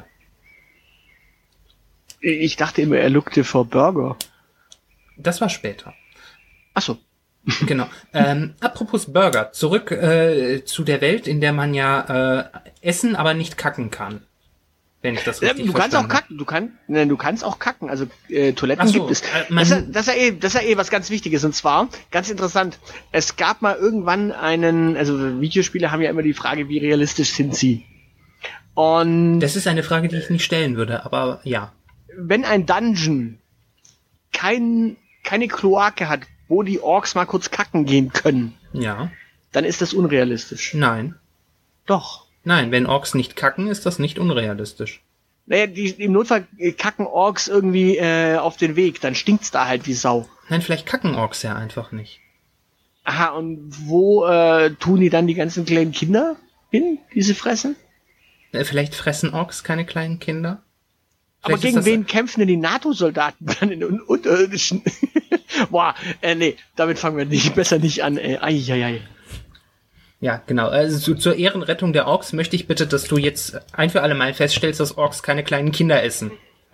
Ich dachte immer, er lookte for Burger. Das war später. Ach so. Genau. Ähm, apropos Burger, zurück äh, zu der Welt, in der man ja äh, essen, aber nicht kacken kann. wenn ich das Ja, richtig du kannst auch verstanden habe. kacken, du kannst, ne, du kannst auch kacken. Also äh, Toiletten Ach so, gibt es. äh, man- Das, ist, ja- das, ist ja eh, das ist ja eh was ganz Wichtiges. Und zwar, ganz interessant, es gab mal irgendwann einen, also Videospiele haben ja immer die Frage, wie realistisch sind sie? Und Das ist eine Frage, die ich nicht stellen würde, aber ja. wenn ein Dungeon kein, keine Kloake hat, wo die Orks mal kurz kacken gehen können, Ja. dann ist das unrealistisch. Nein. Doch. Nein, wenn Orks nicht kacken, ist das nicht unrealistisch. Naja, die, im Notfall äh, kacken Orks irgendwie äh, auf den Weg, dann stinkt's da halt wie Sau. Nein, vielleicht kacken Orks ja einfach nicht. Aha, und wo äh, tun die dann die ganzen kleinen Kinder hin, die sie fressen? Äh, Vielleicht fressen Orks keine kleinen Kinder? Aber Vielleicht ist gegen das- wen kämpfen denn die NATO-Soldaten dann in den Unterirdischen? Boah, äh, nee, damit fangen wir nicht, besser nicht an, ey. Eieiei. Ja, genau. Also zu, zur Ehrenrettung der Orks möchte ich bitte, dass du jetzt ein für alle Mal feststellst, dass Orks keine kleinen Kinder essen.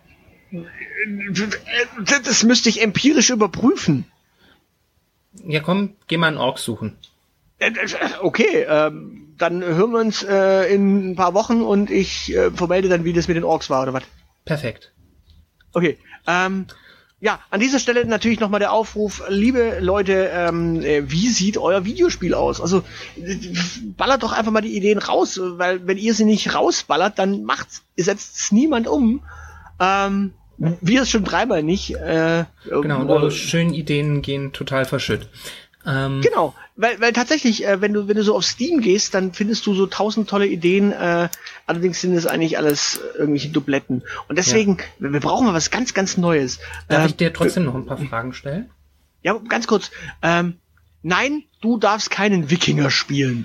Das müsste ich empirisch überprüfen. Ja, komm, geh mal einen Ork suchen. Äh, Okay, ähm, dann hören wir uns äh, in ein paar Wochen und ich äh, vermelde dann, wie das mit den Orks war, oder was? Perfekt. Okay, ähm, ja, an dieser Stelle natürlich nochmal der Aufruf, liebe Leute, ähm, äh, wie sieht euer Videospiel aus? Also, äh, ballert doch einfach mal die Ideen raus, weil wenn ihr sie nicht rausballert, dann macht's, setzt's niemand um. Ähm, wir es schon dreimal nicht. Äh, Genau, und äh, eure schönen Ideen gehen total verschütt. Ähm, Genau, weil, weil tatsächlich, äh, wenn du wenn du so auf Steam gehst, dann findest du so tausend tolle Ideen. Äh, allerdings sind es eigentlich alles irgendwelche Dubletten. Und deswegen, wir, wir brauchen mal was ganz, ganz Neues. Darf Ähm, ich dir trotzdem noch ein paar Fragen stellen? Ja, ganz kurz. Ähm, nein, du darfst keinen Wikinger spielen.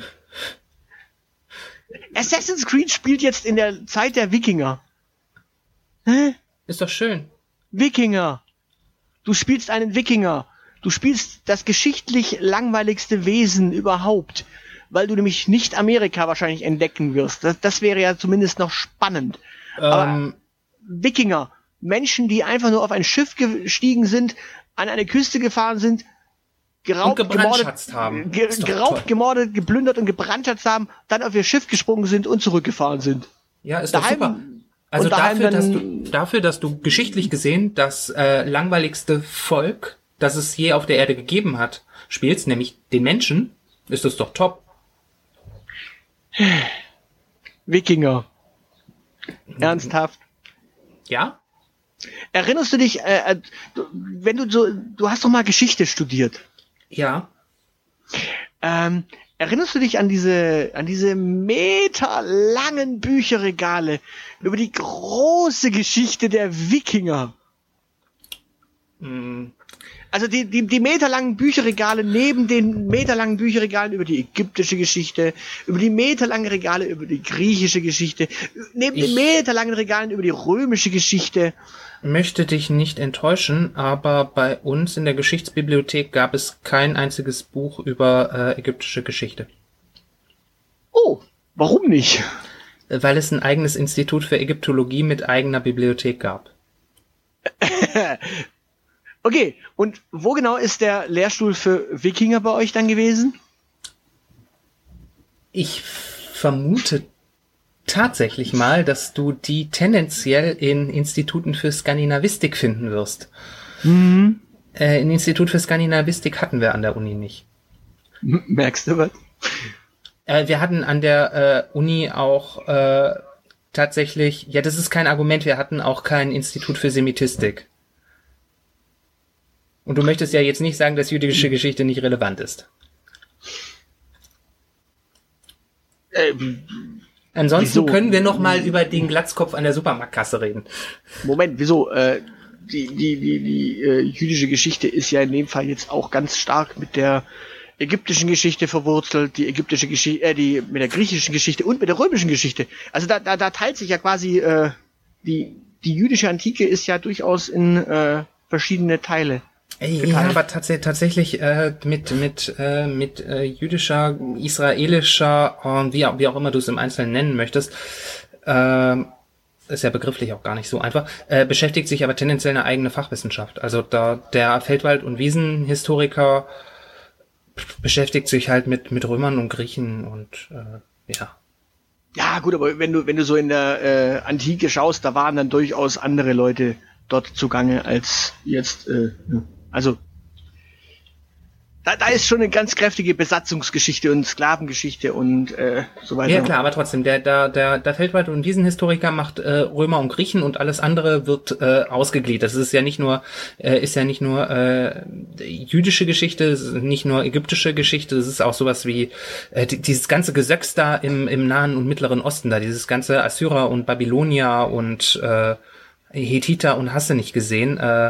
Assassin's Creed spielt jetzt in der Zeit der Wikinger. Hä? Ist doch schön. Wikinger. Du spielst einen Wikinger. Du spielst das geschichtlich langweiligste Wesen überhaupt, weil du nämlich nicht Amerika wahrscheinlich entdecken wirst. Das, das wäre ja zumindest noch spannend. Aber Ähm, Wikinger, Menschen, die einfach nur auf ein Schiff gestiegen sind, an eine Küste gefahren sind, geraubt, Und gemordet, gebrandschatzt haben. ge Ist doch geraubt, toll. gemordet, geplündert und gebrandschatzt haben, dann auf ihr Schiff gesprungen sind und zurückgefahren sind. ja, ist doch daheim- super. Also und daheim dafür, dass dann- du, dafür, dass du geschichtlich gesehen das äh, langweiligste Volk, das es je auf der Erde gegeben hat, spielst, nämlich den Menschen, ist das doch top. Wikinger. Ernsthaft. Ja? Erinnerst du dich, äh, äh, du- wenn du so, du hast doch mal Geschichte studiert. Ja. Ähm, erinnerst du dich an diese, an diese meterlangen Bücherregale über die große Geschichte der Wikinger? Hm, Also die, die, die meterlangen Bücherregale neben den meterlangen Bücherregalen über die ägyptische Geschichte, über die meterlangen Regale über die griechische Geschichte, neben Ich- den meterlangen Regalen über die römische Geschichte. möchte dich nicht enttäuschen, aber bei uns in der Geschichtsbibliothek gab es kein einziges Buch über äh, ägyptische Geschichte. Oh, warum nicht? Äh, Weil es ein eigenes Institut für Ägyptologie mit eigener Bibliothek gab. Okay, und wo genau ist der Lehrstuhl für Wikinger bei euch dann gewesen? Ich vermute tatsächlich mal, dass du die tendenziell in Instituten für Skandinavistik finden wirst. Mhm. Äh, ein Institut für Skandinavistik hatten wir an der Uni nicht. M- Merkst du was? Äh, wir hatten an der äh, Uni auch äh, tatsächlich, ja, das ist kein Argument, wir hatten auch kein Institut für Semitistik. Und du möchtest ja jetzt nicht sagen, dass jüdische Geschichte nicht relevant ist. Äh, Ansonsten Wieso? können wir noch mal über den Glatzkopf an der Supermarktkasse reden. Moment, wieso? Äh, die die, die, die äh, jüdische Geschichte ist ja in dem Fall jetzt auch ganz stark mit der ägyptischen Geschichte verwurzelt, die ägyptische Geschichte, äh, die mit der griechischen Geschichte und mit der römischen Geschichte. Also da, da, da teilt sich ja quasi äh, die die jüdische Antike ist ja durchaus in äh, verschiedene Teile. Ey, ja, geteilt. aber tats tatsächlich äh, mit mit äh, mit äh, jüdischer, israelischer und wie auch, wie auch immer du es im Einzelnen nennen möchtest, äh, ist ja begrifflich auch gar nicht so einfach, äh, beschäftigt sich aber tendenziell eine eigene Fachwissenschaft. Also da der Feldwald- und Wiesenhistoriker beschäftigt sich halt mit mit Römern und Griechen und äh, ja. Ja, gut, aber wenn du, wenn du so in der äh, Antike schaust, da waren dann durchaus andere Leute dort zugange als jetzt, äh, also da, da ist schon eine ganz kräftige Besatzungsgeschichte und Sklavengeschichte und äh, so weiter. Ja klar, aber trotzdem, der, der, der, der Feldwald und diesen Historiker macht äh, Römer und Griechen und alles andere wird äh, ausgegliedert. Das ist ja nicht nur, äh, ist ja nicht nur äh, jüdische Geschichte, es ist nicht nur ägyptische Geschichte, es ist auch sowas wie äh, die, dieses ganze Gesöcks da im, im Nahen und Mittleren Osten da, dieses ganze Assyrer und Babylonier und äh, Hethiter und hast du nicht gesehen, äh,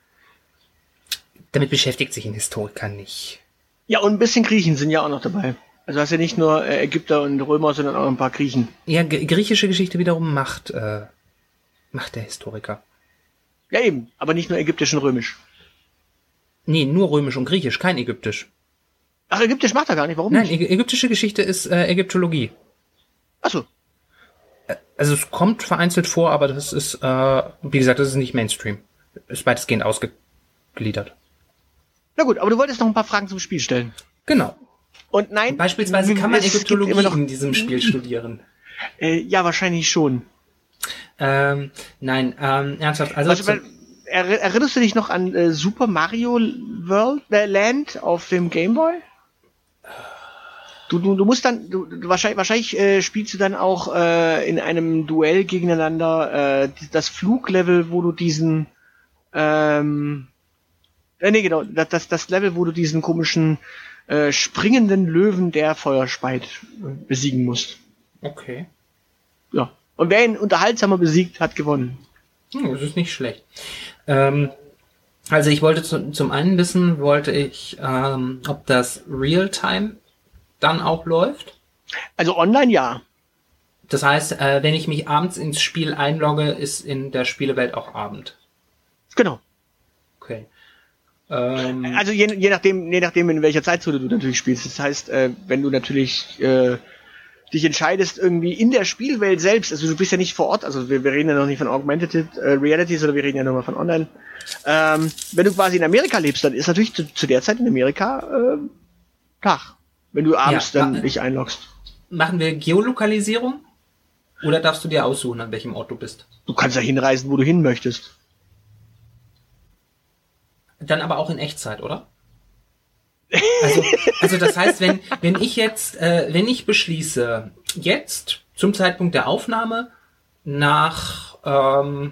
damit beschäftigt sich ein Historiker nicht. Ja, und ein bisschen Griechen sind ja auch noch dabei. Also hast ja nicht nur äh, Ägypter und Römer, sondern auch ein paar Griechen. Ja, g- griechische Geschichte wiederum macht, äh, macht der Historiker. Ja eben, aber nicht nur ägyptisch und römisch. Nee, nur römisch und griechisch, kein ägyptisch. Ach, ägyptisch macht er gar nicht, warum Nein, nicht? Ä- ägyptische Geschichte ist äh, Ägyptologie. Achso, Also es kommt vereinzelt vor, aber das ist, äh, wie gesagt, das ist nicht Mainstream. Ist weitestgehend ausgegliedert. na gut, aber du wolltest noch ein paar Fragen zum Spiel stellen. Genau. Und nein, Beispielsweise kann man es gibt Ägyptologie immer noch, in diesem Spiel studieren. äh, ja, wahrscheinlich schon. Ähm, nein, ähm, ernsthaft, also... Also, zu- weil, er, erinnerst du dich noch an äh, Super Mario World äh, Land auf dem Game Boy? Du, du, du musst dann, du, du wahrscheinlich, wahrscheinlich äh, spielst du dann auch äh, in einem Duell gegeneinander äh, das Fluglevel, wo du diesen, ähm, äh, nee genau, das, das, das Level, wo du diesen komischen äh, springenden Löwen, der Feuer speit, äh, besiegen musst. okay. Ja. Und wer ihn unterhaltsamer besiegt, hat gewonnen. Hm, das ist nicht schlecht. Ähm, also ich wollte zu, zum einen wissen, wollte ich, ähm, ob das Realtime dann auch läuft. Also online ja. Das heißt, äh, wenn ich mich abends ins Spiel einlogge, ist in der Spielewelt auch Abend. Genau. Okay. Ähm, Also je, je nachdem, je nachdem in welcher Zeitzone du natürlich spielst. Das heißt, äh, wenn du natürlich äh, dich entscheidest irgendwie in der Spielwelt selbst, also du bist ja nicht vor Ort, also wir, wir reden ja noch nicht von Augmented äh, Reality, sondern wir reden ja nochmal von Online. Ähm, wenn du quasi in Amerika lebst, dann ist natürlich zu, zu der Zeit in Amerika äh, Tag, wenn du abends Ja, dann ma- dich einloggst. machen wir Geolokalisierung? Oder darfst du dir aussuchen, an welchem Ort du bist? Du kannst ja hinreisen, wo du hin möchtest. Dann aber auch in Echtzeit, oder? Also, also das heißt, wenn, wenn ich jetzt, äh, wenn ich beschließe, jetzt zum Zeitpunkt der Aufnahme nach ähm,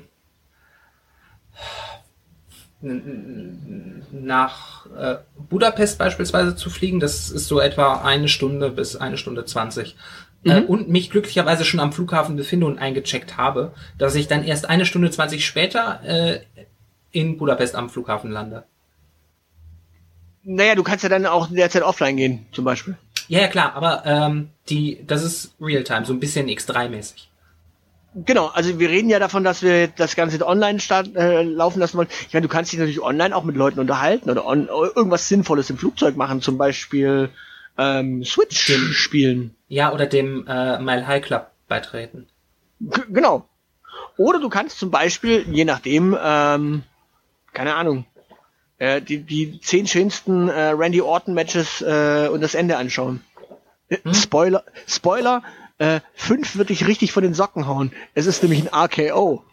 n- nach äh, Budapest beispielsweise zu fliegen, das ist so etwa eine Stunde bis eine Stunde zwanzig. Äh, Mhm. und mich glücklicherweise schon am Flughafen befinde und eingecheckt habe, dass ich dann erst eine Stunde zwanzig später äh, in Budapest am Flughafen lande. Naja, du kannst ja dann auch derzeit offline gehen, zum Beispiel. Ja, ja, klar, aber ähm, die, das ist Realtime, so ein bisschen X drei mäßig. Genau, also wir reden ja davon, dass wir das Ganze online start, äh, laufen lassen wollen. Ich meine, du kannst dich natürlich online auch mit Leuten unterhalten oder on, irgendwas Sinnvolles im Flugzeug machen, zum Beispiel ähm, Switch Dem- spielen. Ja, oder dem äh, Mile High Club beitreten. G genau. Oder du kannst zum Beispiel, je nachdem, ähm, keine Ahnung, äh, die, die zehn schönsten äh, Randy Orton Matches äh, und das Ende anschauen. Äh, Hm? Spoiler, Spoiler, äh, fünf wird dich richtig von den Socken hauen. Es ist nämlich ein R K O.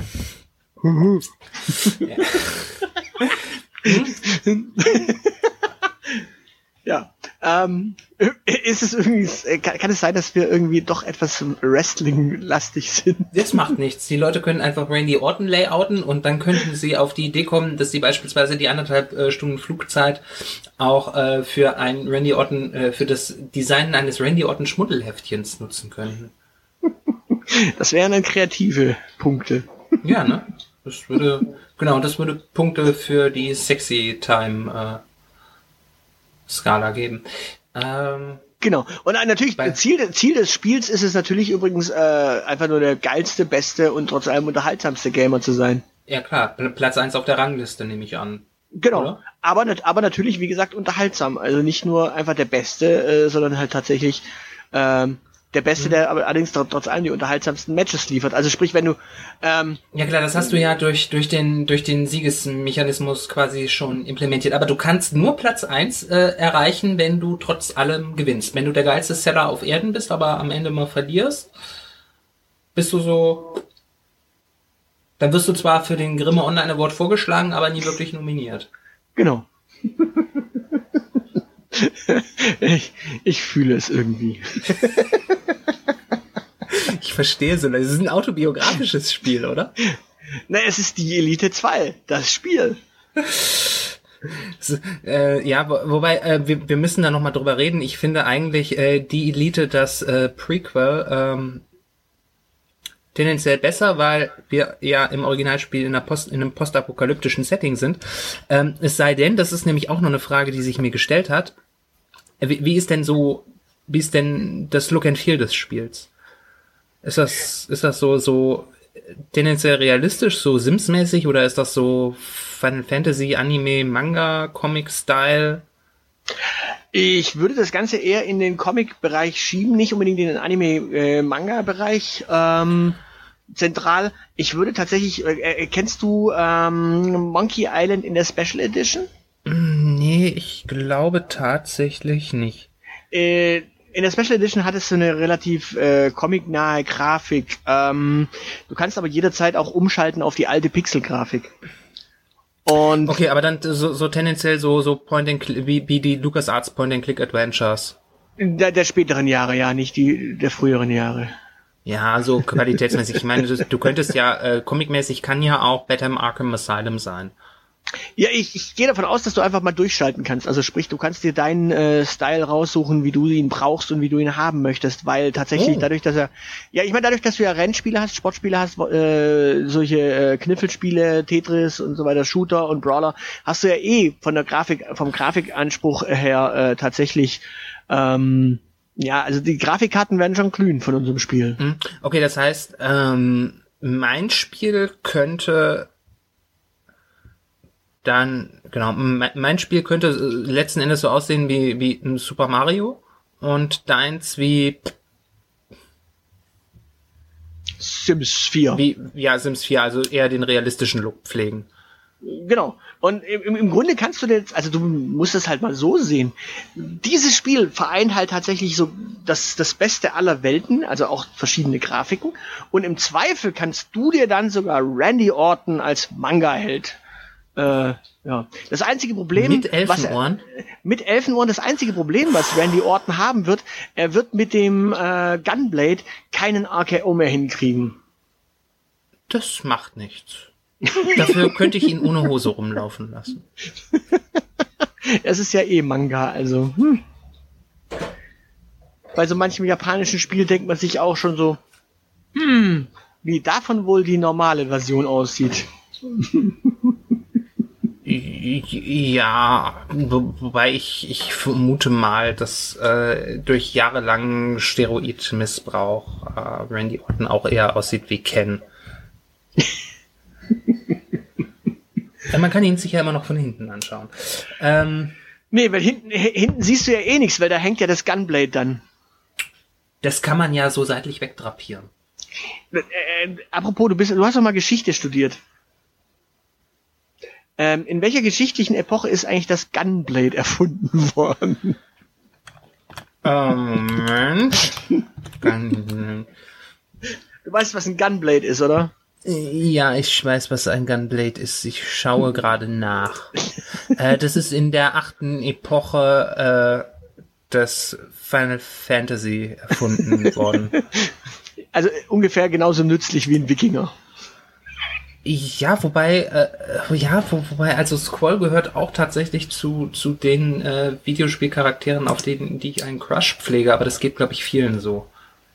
Ja, ähm, ist es irgendwie, kann, kann es sein, dass wir irgendwie doch etwas Wrestling-lastig sind? Das macht nichts. Die Leute können einfach Randy Orton layouten und dann könnten sie auf die Idee kommen, dass sie beispielsweise die anderthalb äh, Stunden Flugzeit auch äh, für ein Randy Orton, äh, für das Design eines Randy Orton Schmuddelheftchens nutzen könnten. Das wären dann kreative Punkte. Ja, ne? Das würde, genau, das würde Punkte für die Sexy Time äh, Skala geben. Ähm, Genau. Und äh, natürlich, Bei- Ziel, Ziel des Spiels ist es natürlich übrigens, äh, einfach nur der geilste, beste und trotz allem unterhaltsamste Gamer zu sein. ja klar, Pl- Platz eins auf der Rangliste nehme ich an. Genau. Oder? Aber, nat- aber natürlich, wie gesagt, unterhaltsam. Also nicht nur einfach der Beste, äh, sondern halt tatsächlich ähm, der Beste, mhm. der aber allerdings trotz allem die unterhaltsamsten Matches liefert. Also sprich, wenn du ähm, ja klar, das hast du ja durch durch den durch den Siegesmechanismus quasi schon implementiert. Aber du kannst nur Platz eins äh, erreichen, wenn du trotz allem gewinnst. Wenn du der geilste Seller auf Erden bist, aber am Ende mal verlierst, bist du so... Dann wirst du zwar für den Grimme Online Award vorgeschlagen, aber nie wirklich nominiert. Genau. ich, ich fühle es irgendwie. Ich verstehe so. Das ist ein autobiografisches Spiel, oder? Na, es ist die Elite zwei, das Spiel. So, äh, ja, wo, wobei, äh, wir, wir müssen da nochmal drüber reden. Ich finde eigentlich äh, die Elite, das äh, Prequel, ähm, tendenziell besser, weil wir ja im Originalspiel in, einer Post, in einem postapokalyptischen Setting sind. Ähm, es sei denn, das ist nämlich auch noch eine Frage, die sich mir gestellt hat. Wie, wie ist denn so, wie ist denn das Look and Feel des Spiels? Ist das, ist das so, so tendenziell realistisch, so Sims-mäßig, oder ist das so Final Fantasy, Anime, Manga, Comic-Style? Ich würde das Ganze eher in den Comic-Bereich schieben, nicht unbedingt in den Anime-Manga-Bereich ähm, zentral. Ich würde tatsächlich, äh, kennst du ähm, Monkey Island in der Special Edition? Nee, ich glaube tatsächlich nicht. Äh, in der Special Edition hattest du eine relativ äh, comic-nahe Grafik. Ähm, du kannst aber jederzeit auch umschalten auf die alte Pixel-Grafik. Und okay, aber dann so, so tendenziell so so Point and Click, wie, wie die LucasArts Point and Click Adventures. Der, der späteren Jahre, ja, nicht die der früheren Jahre. Ja, so qualitätsmäßig. Ich meine, du, du könntest ja, äh, comicmäßig kann ja auch Batman Arkham Asylum sein. Ja, ich, ich gehe davon aus, dass du einfach mal durchschalten kannst. Also sprich, du kannst dir deinen äh, Style raussuchen, wie du ihn brauchst und wie du ihn haben möchtest, weil tatsächlich oh. dadurch, dass er, ja, ich meine, dadurch, dass du ja Rennspiele hast, Sportspiele hast, äh, solche äh, Kniffelspiele, Tetris und so weiter, Shooter und Brawler, hast du ja eh von der Grafik, vom Grafikanspruch her äh, tatsächlich, ähm, ja, also die Grafikkarten werden schon glühen von unserem Spiel. Okay, das heißt, ähm, mein Spiel könnte dann, genau, mein Spiel könnte letzten Endes so aussehen wie, wie ein Super Mario und deins wie Sims vier. Wie, ja, Sims vier, also eher den realistischen Look pflegen. Genau. Und im, im Grunde kannst du jetzt, also du musst es halt mal so sehen. Dieses Spiel vereint halt tatsächlich so das, das Beste aller Welten, also auch verschiedene Grafiken. Und im Zweifel kannst du dir dann sogar Randy Orton als Manga-Held Äh, ja. Das einzige Problem, mit Elfenohren? Was er, mit Elfenohren, das einzige Problem, was Randy Orton haben wird, er wird mit dem äh, Gunblade keinen R K O mehr hinkriegen. Das macht nichts. Dafür könnte ich ihn ohne Hose rumlaufen lassen. Es ist ja eh Manga, also. Hm. Bei so manchem japanischen Spiel denkt man sich auch schon so, hm, wie davon wohl die normale Version aussieht. Ja, wo, wobei ich, ich vermute mal, dass äh, durch jahrelangen Steroidmissbrauch äh, Randy Orton auch eher aussieht wie Ken. Ja, man kann ihn sich ja immer noch von hinten anschauen. Ähm, nee, weil hinten, hinten siehst du ja eh nichts, weil da hängt ja das Gunblade dann. Das kann man ja so seitlich wegdrapieren. Äh, äh, apropos, du bist, du hast doch mal Geschichte studiert. Ähm, in welcher geschichtlichen Epoche ist eigentlich das Gunblade erfunden worden? Ähm, Moment. Gun- Du weißt, was ein Gunblade ist, oder? Ja, ich weiß, was ein Gunblade ist. Ich schaue gerade nach. äh, das ist in der achten Epoche äh, des Final Fantasy erfunden worden. Also ungefähr genauso nützlich wie ein Wikinger. Ja, wobei, äh, ja, wo, wobei, also Squall gehört auch tatsächlich zu zu den äh, Videospielcharakteren, auf denen die ich einen Crush pflege, aber das geht, glaube ich, vielen so.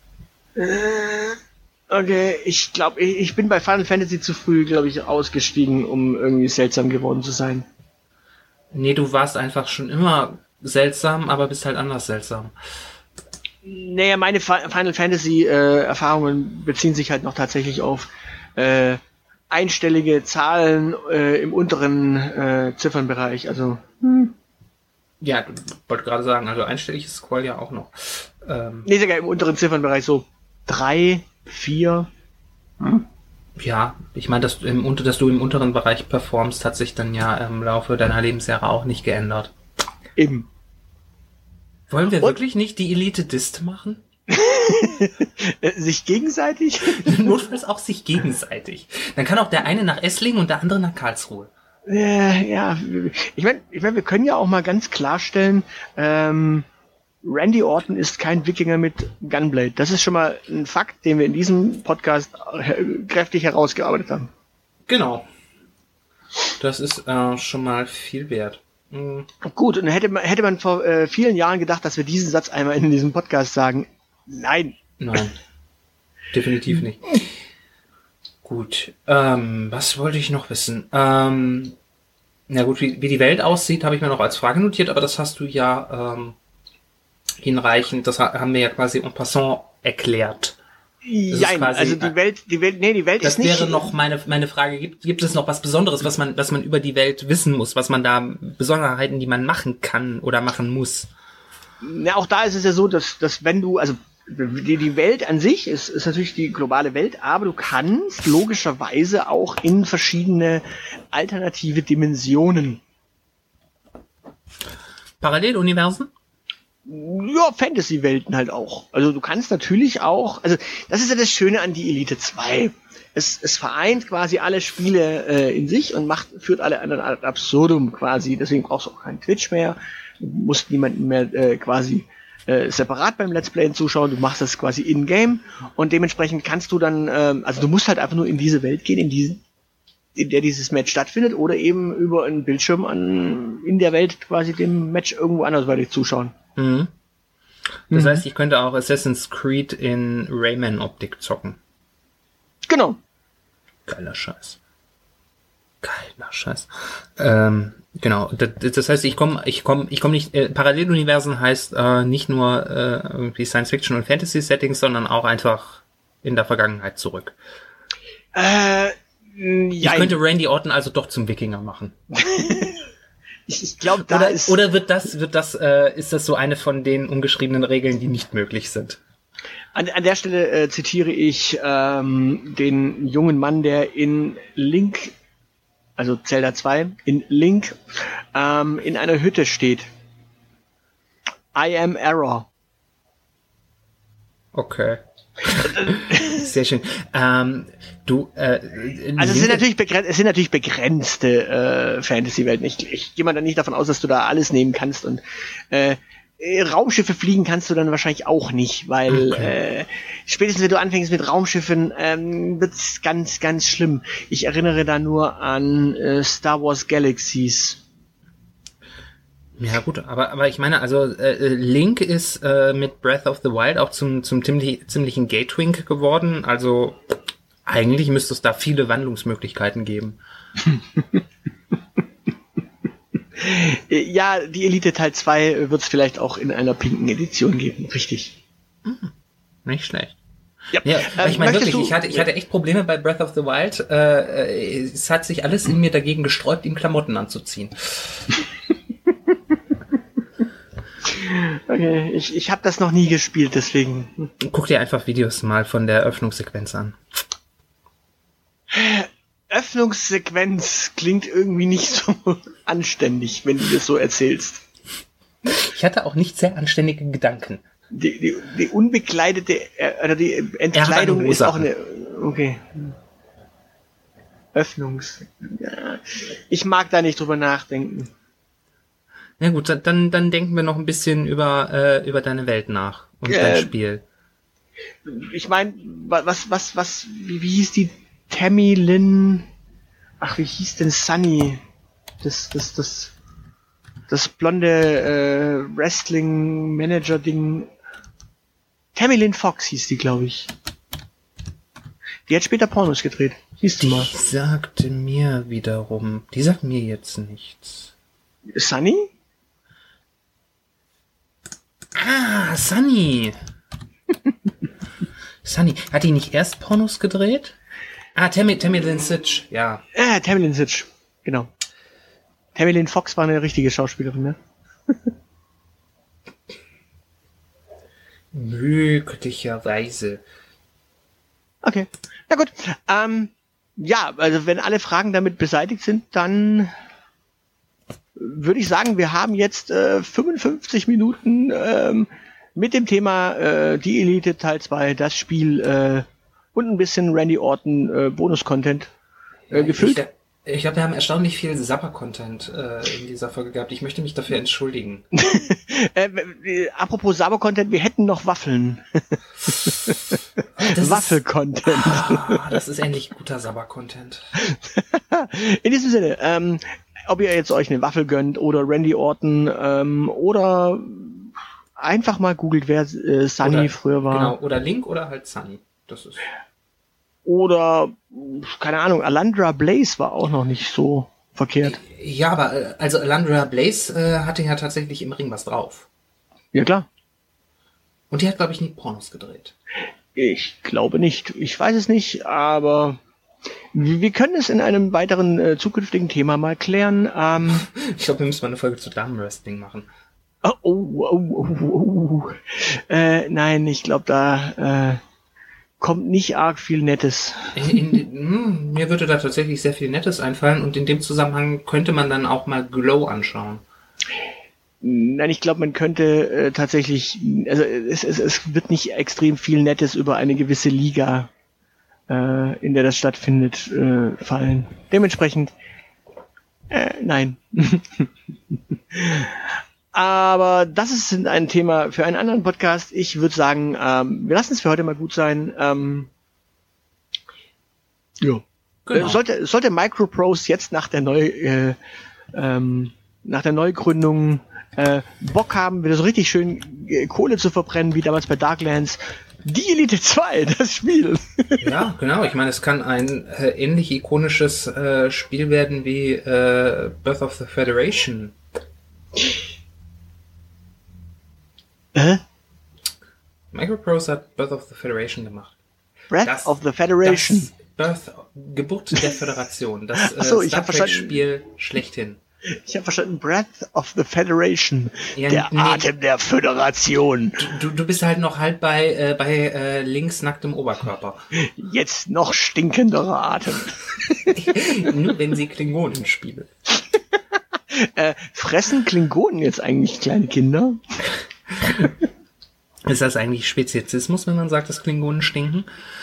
Okay, ich glaube, ich, ich bin bei Final Fantasy zu früh, glaube ich, ausgestiegen, um irgendwie seltsam geworden zu sein. Nee, du warst einfach schon immer seltsam, aber bist halt anders seltsam. Naja, meine Fa- Final Fantasy äh, Erfahrungen beziehen sich halt noch tatsächlich auf äh, einstellige Zahlen äh, im unteren äh, Ziffernbereich, also hm. Ja, du wollte gerade sagen, also einstellig ist Squall ja auch noch. ähm, Nee, sogar im unteren Ziffernbereich so drei, vier. Hm? Ja, ich meine, dass, du im, unter- dass du im unteren Bereich performst, hat sich dann ja im Laufe deiner Lebensjahre auch nicht geändert. Eben. Wollen wir Und? wirklich nicht die Elite-Dist machen? Sich gegenseitig? Notfalls auch sich gegenseitig. Dann kann auch der eine nach Esslingen und der andere nach Karlsruhe. Äh, ja, ich meine, ich mein, wir können ja auch mal ganz klarstellen, ähm, Randy Orton ist kein Wikinger mit Gunblade. Das ist schon mal ein Fakt, den wir in diesem Podcast kräftig herausgearbeitet haben. Genau. Das ist äh, schon mal viel wert. Mhm. Gut, und hätte man, hätte man vor äh, vielen Jahren gedacht, dass wir diesen Satz einmal in diesem Podcast sagen. Nein. Nein. Definitiv nicht. Gut. Ähm, was wollte ich noch wissen? Ähm, na gut, wie, wie die Welt aussieht, habe ich mir noch als Frage notiert, aber das hast du ja ähm, hinreichend, das haben wir ja quasi en passant erklärt. Ja, also die Welt, die Welt, nee, die Welt das ist nicht... Das wäre noch meine, meine Frage. Gibt, gibt es noch was Besonderes, was man, was man über die Welt wissen muss, was man da, Besonderheiten, die man machen kann oder machen muss? Na, auch da ist es ja so, dass, dass wenn du, also die, die Welt an sich ist, ist natürlich die globale Welt, aber du kannst logischerweise auch in verschiedene alternative Dimensionen. Paralleluniversen? Ja, Fantasy-Welten halt auch. Also du kannst natürlich auch, also das ist ja das Schöne an die Elite zwei. Es, es vereint quasi alle Spiele äh, in sich und macht, führt alle an ein ad absurdum quasi. Deswegen brauchst du auch keinen Twitch mehr. Du musst niemanden mehr äh, quasi äh, separat beim Let's Playen zuschauen. Du machst das quasi in-game und dementsprechend kannst du dann, ähm, also du musst halt einfach nur in diese Welt gehen, in diese, in der dieses Match stattfindet, oder eben über einen Bildschirm an in der Welt quasi dem Match irgendwo andersweitig zuschauen. Mhm. Das Mhm. heißt, ich könnte auch Assassin's Creed in Rayman-Optik zocken. Genau. Geiler Scheiß. Geiler Scheiß. Ähm, genau. Das, das heißt, ich komme, ich komme, ich komme nicht. Äh, Paralleluniversen heißt äh, nicht nur äh, irgendwie Science-Fiction und Fantasy-Settings, sondern auch einfach in der Vergangenheit zurück. Äh, ich ja, könnte Randy Orton also doch zum Wikinger machen. ich ich glaube, da oder, ist oder wird das, wird das, äh, ist das so eine von den ungeschriebenen Regeln, die nicht möglich sind? An, an der Stelle äh, zitiere ich ähm, den jungen Mann, der in Link, also Zelda zwei, in Link, ähm, in einer Hütte steht. I am Error. Okay. Sehr schön. Ähm, du, äh, also es sind natürlich begrenzt, es sind natürlich begrenzte äh, Fantasy-Welten. Ich, ich gehe mal dann nicht davon aus, dass du da alles nehmen kannst, und äh, Raumschiffe fliegen kannst du dann wahrscheinlich auch nicht, weil okay. äh, spätestens wenn du anfängst mit Raumschiffen, ähm, wird's ganz, ganz schlimm. Ich erinnere da nur an äh, Star Wars Galaxies. Ja gut, aber aber ich meine, also äh, Link ist äh, mit Breath of the Wild auch zum zum ziemlich, ziemlichen Gatewink geworden. Also eigentlich müsste es da viele Wandlungsmöglichkeiten geben. Ja, die Elite Teil zwei wird es vielleicht auch in einer pinken Edition geben, richtig. Hm, nicht schlecht. Ja, ja äh, ich meine wirklich, du, ich hatte ich hatte echt Probleme bei Breath of the Wild. Äh, es hat sich alles in mir dagegen gesträubt, ihm Klamotten anzuziehen. Okay, ich, ich habe das noch nie gespielt, deswegen. Guck dir einfach Videos mal von der Öffnungssequenz an. Öffnungssequenz klingt irgendwie nicht so anständig, wenn du das so erzählst. Ich hatte auch nicht sehr anständige Gedanken. Die, die, die unbekleidete, äh, oder die Entkleidung ist auch eine, okay. Öffnungs, ja. Ich mag da nicht drüber nachdenken. Na gut, dann, dann denken wir noch ein bisschen über, äh, über deine Welt nach und äh, dein Spiel. Ich meine, was, was, was, wie, wie hieß die Tammy Lynn? Ach, wie hieß denn Sunny? Das, das, das, das blonde äh, Wrestling-Manager-Ding. Tammy Lynn Fox hieß die, glaube ich. Die hat später Pornos gedreht. Hieß die mal. Die sagte mir wiederum, die sagt mir jetzt nichts. Sunny? Ah, Sunny. Sunny. Hat die nicht erst Pornos gedreht? Ah, Tammy, Tammy Lynn Sitch, ja. Ah, Tammy Lynn Sitch, genau. Tammy Lynn Fox war eine richtige Schauspielerin, ne? Möglicherweise. Okay, na gut. Ähm, ja, also wenn alle Fragen damit beseitigt sind, dann würde ich sagen, wir haben jetzt äh, fünfundfünfzig Minuten ähm, mit dem Thema äh, die Elite Teil zwei, das Spiel äh, und ein bisschen Randy Orton äh, Bonus-Content äh, gefüllt. Ich, ich glaube, wir haben erstaunlich viel Sabber-Content äh, in dieser Folge gehabt. Ich möchte mich dafür entschuldigen. äh, äh, apropos Sabber-Content, wir hätten noch Waffeln. Waffel-Content. Ah, das ist endlich guter Sabber-Content. In diesem Sinne, ähm, ob ihr jetzt euch eine Waffel gönnt oder Randy Orton ähm, oder einfach mal googelt, wer äh, Sunny oder, früher war. Genau, oder Link oder halt Sunny. Das ist. Oder, keine Ahnung, Alandra Blaze war auch noch nicht so verkehrt. Ja, aber äh, also Alandra Blaze äh, hatte ja tatsächlich im Ring was drauf. Ja, klar. Und die hat, glaube ich, nie Pornos gedreht. Ich glaube nicht. Ich weiß es nicht, aber wir, wir können es in einem weiteren äh, zukünftigen Thema mal klären. Ähm, ich glaube, wir müssen mal eine Folge zu Damenwrestling machen. Oh, oh, oh, oh, oh. Äh, nein, ich glaube, da äh, kommt nicht arg viel Nettes. In, in, mh, mir würde da tatsächlich sehr viel Nettes einfallen und in dem Zusammenhang könnte man dann auch mal Glow anschauen. Nein, ich glaube, man könnte äh, tatsächlich, also es, es, es wird nicht extrem viel Nettes über eine gewisse Liga, äh, in der das stattfindet, äh, fallen. Dementsprechend, äh, nein. Aber das ist ein Thema für einen anderen Podcast. Ich würde sagen, ähm, wir lassen es für heute mal gut sein. Ähm, ja. Genau. Äh, sollte, sollte Microprose jetzt nach der Neu, äh, ähm, nach der Neugründung äh, Bock haben, wieder so richtig schön äh, Kohle zu verbrennen, wie damals bei Darklands, die Elite zwei, das Spiel. Ja, genau. Ich meine, es kann ein äh, ähnlich ikonisches äh, Spiel werden wie äh, Birth of the Federation. Äh? Microprose hat Birth of the Federation gemacht. Breath das, of the Federation. Das Birth, Geburt der Föderation. Das äh, so, Star Trek-Spiel schlechthin. Ich habe verstanden, Breath of the Federation. Ja, der nee, Atem der Föderation. Du, du bist halt noch halt bei, äh, bei äh, links nacktem Oberkörper. Jetzt noch stinkenderer Atem. Nur wenn sie Klingonen spielen. äh, fressen Klingonen jetzt eigentlich kleine Kinder? Ist das eigentlich Speziesismus, wenn man sagt, dass Klingonen stinken?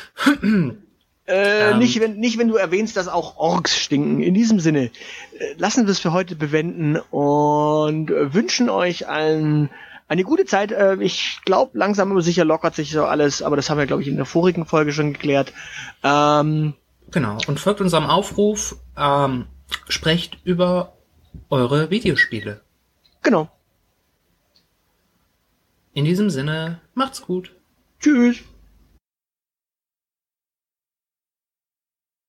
Äh, ähm. nicht, wenn, nicht, wenn du erwähnst, dass auch Orks stinken. In diesem Sinne, äh, lassen wir es für heute bewenden und äh, wünschen euch allen eine gute Zeit. Äh, ich glaube, langsam aber sicher lockert sich so alles, aber das haben wir, glaube ich, in der vorigen Folge schon geklärt. Ähm, genau, und folgt unserem Aufruf, ähm, sprecht über eure Videospiele. Genau. In diesem Sinne, macht's gut. Tschüss.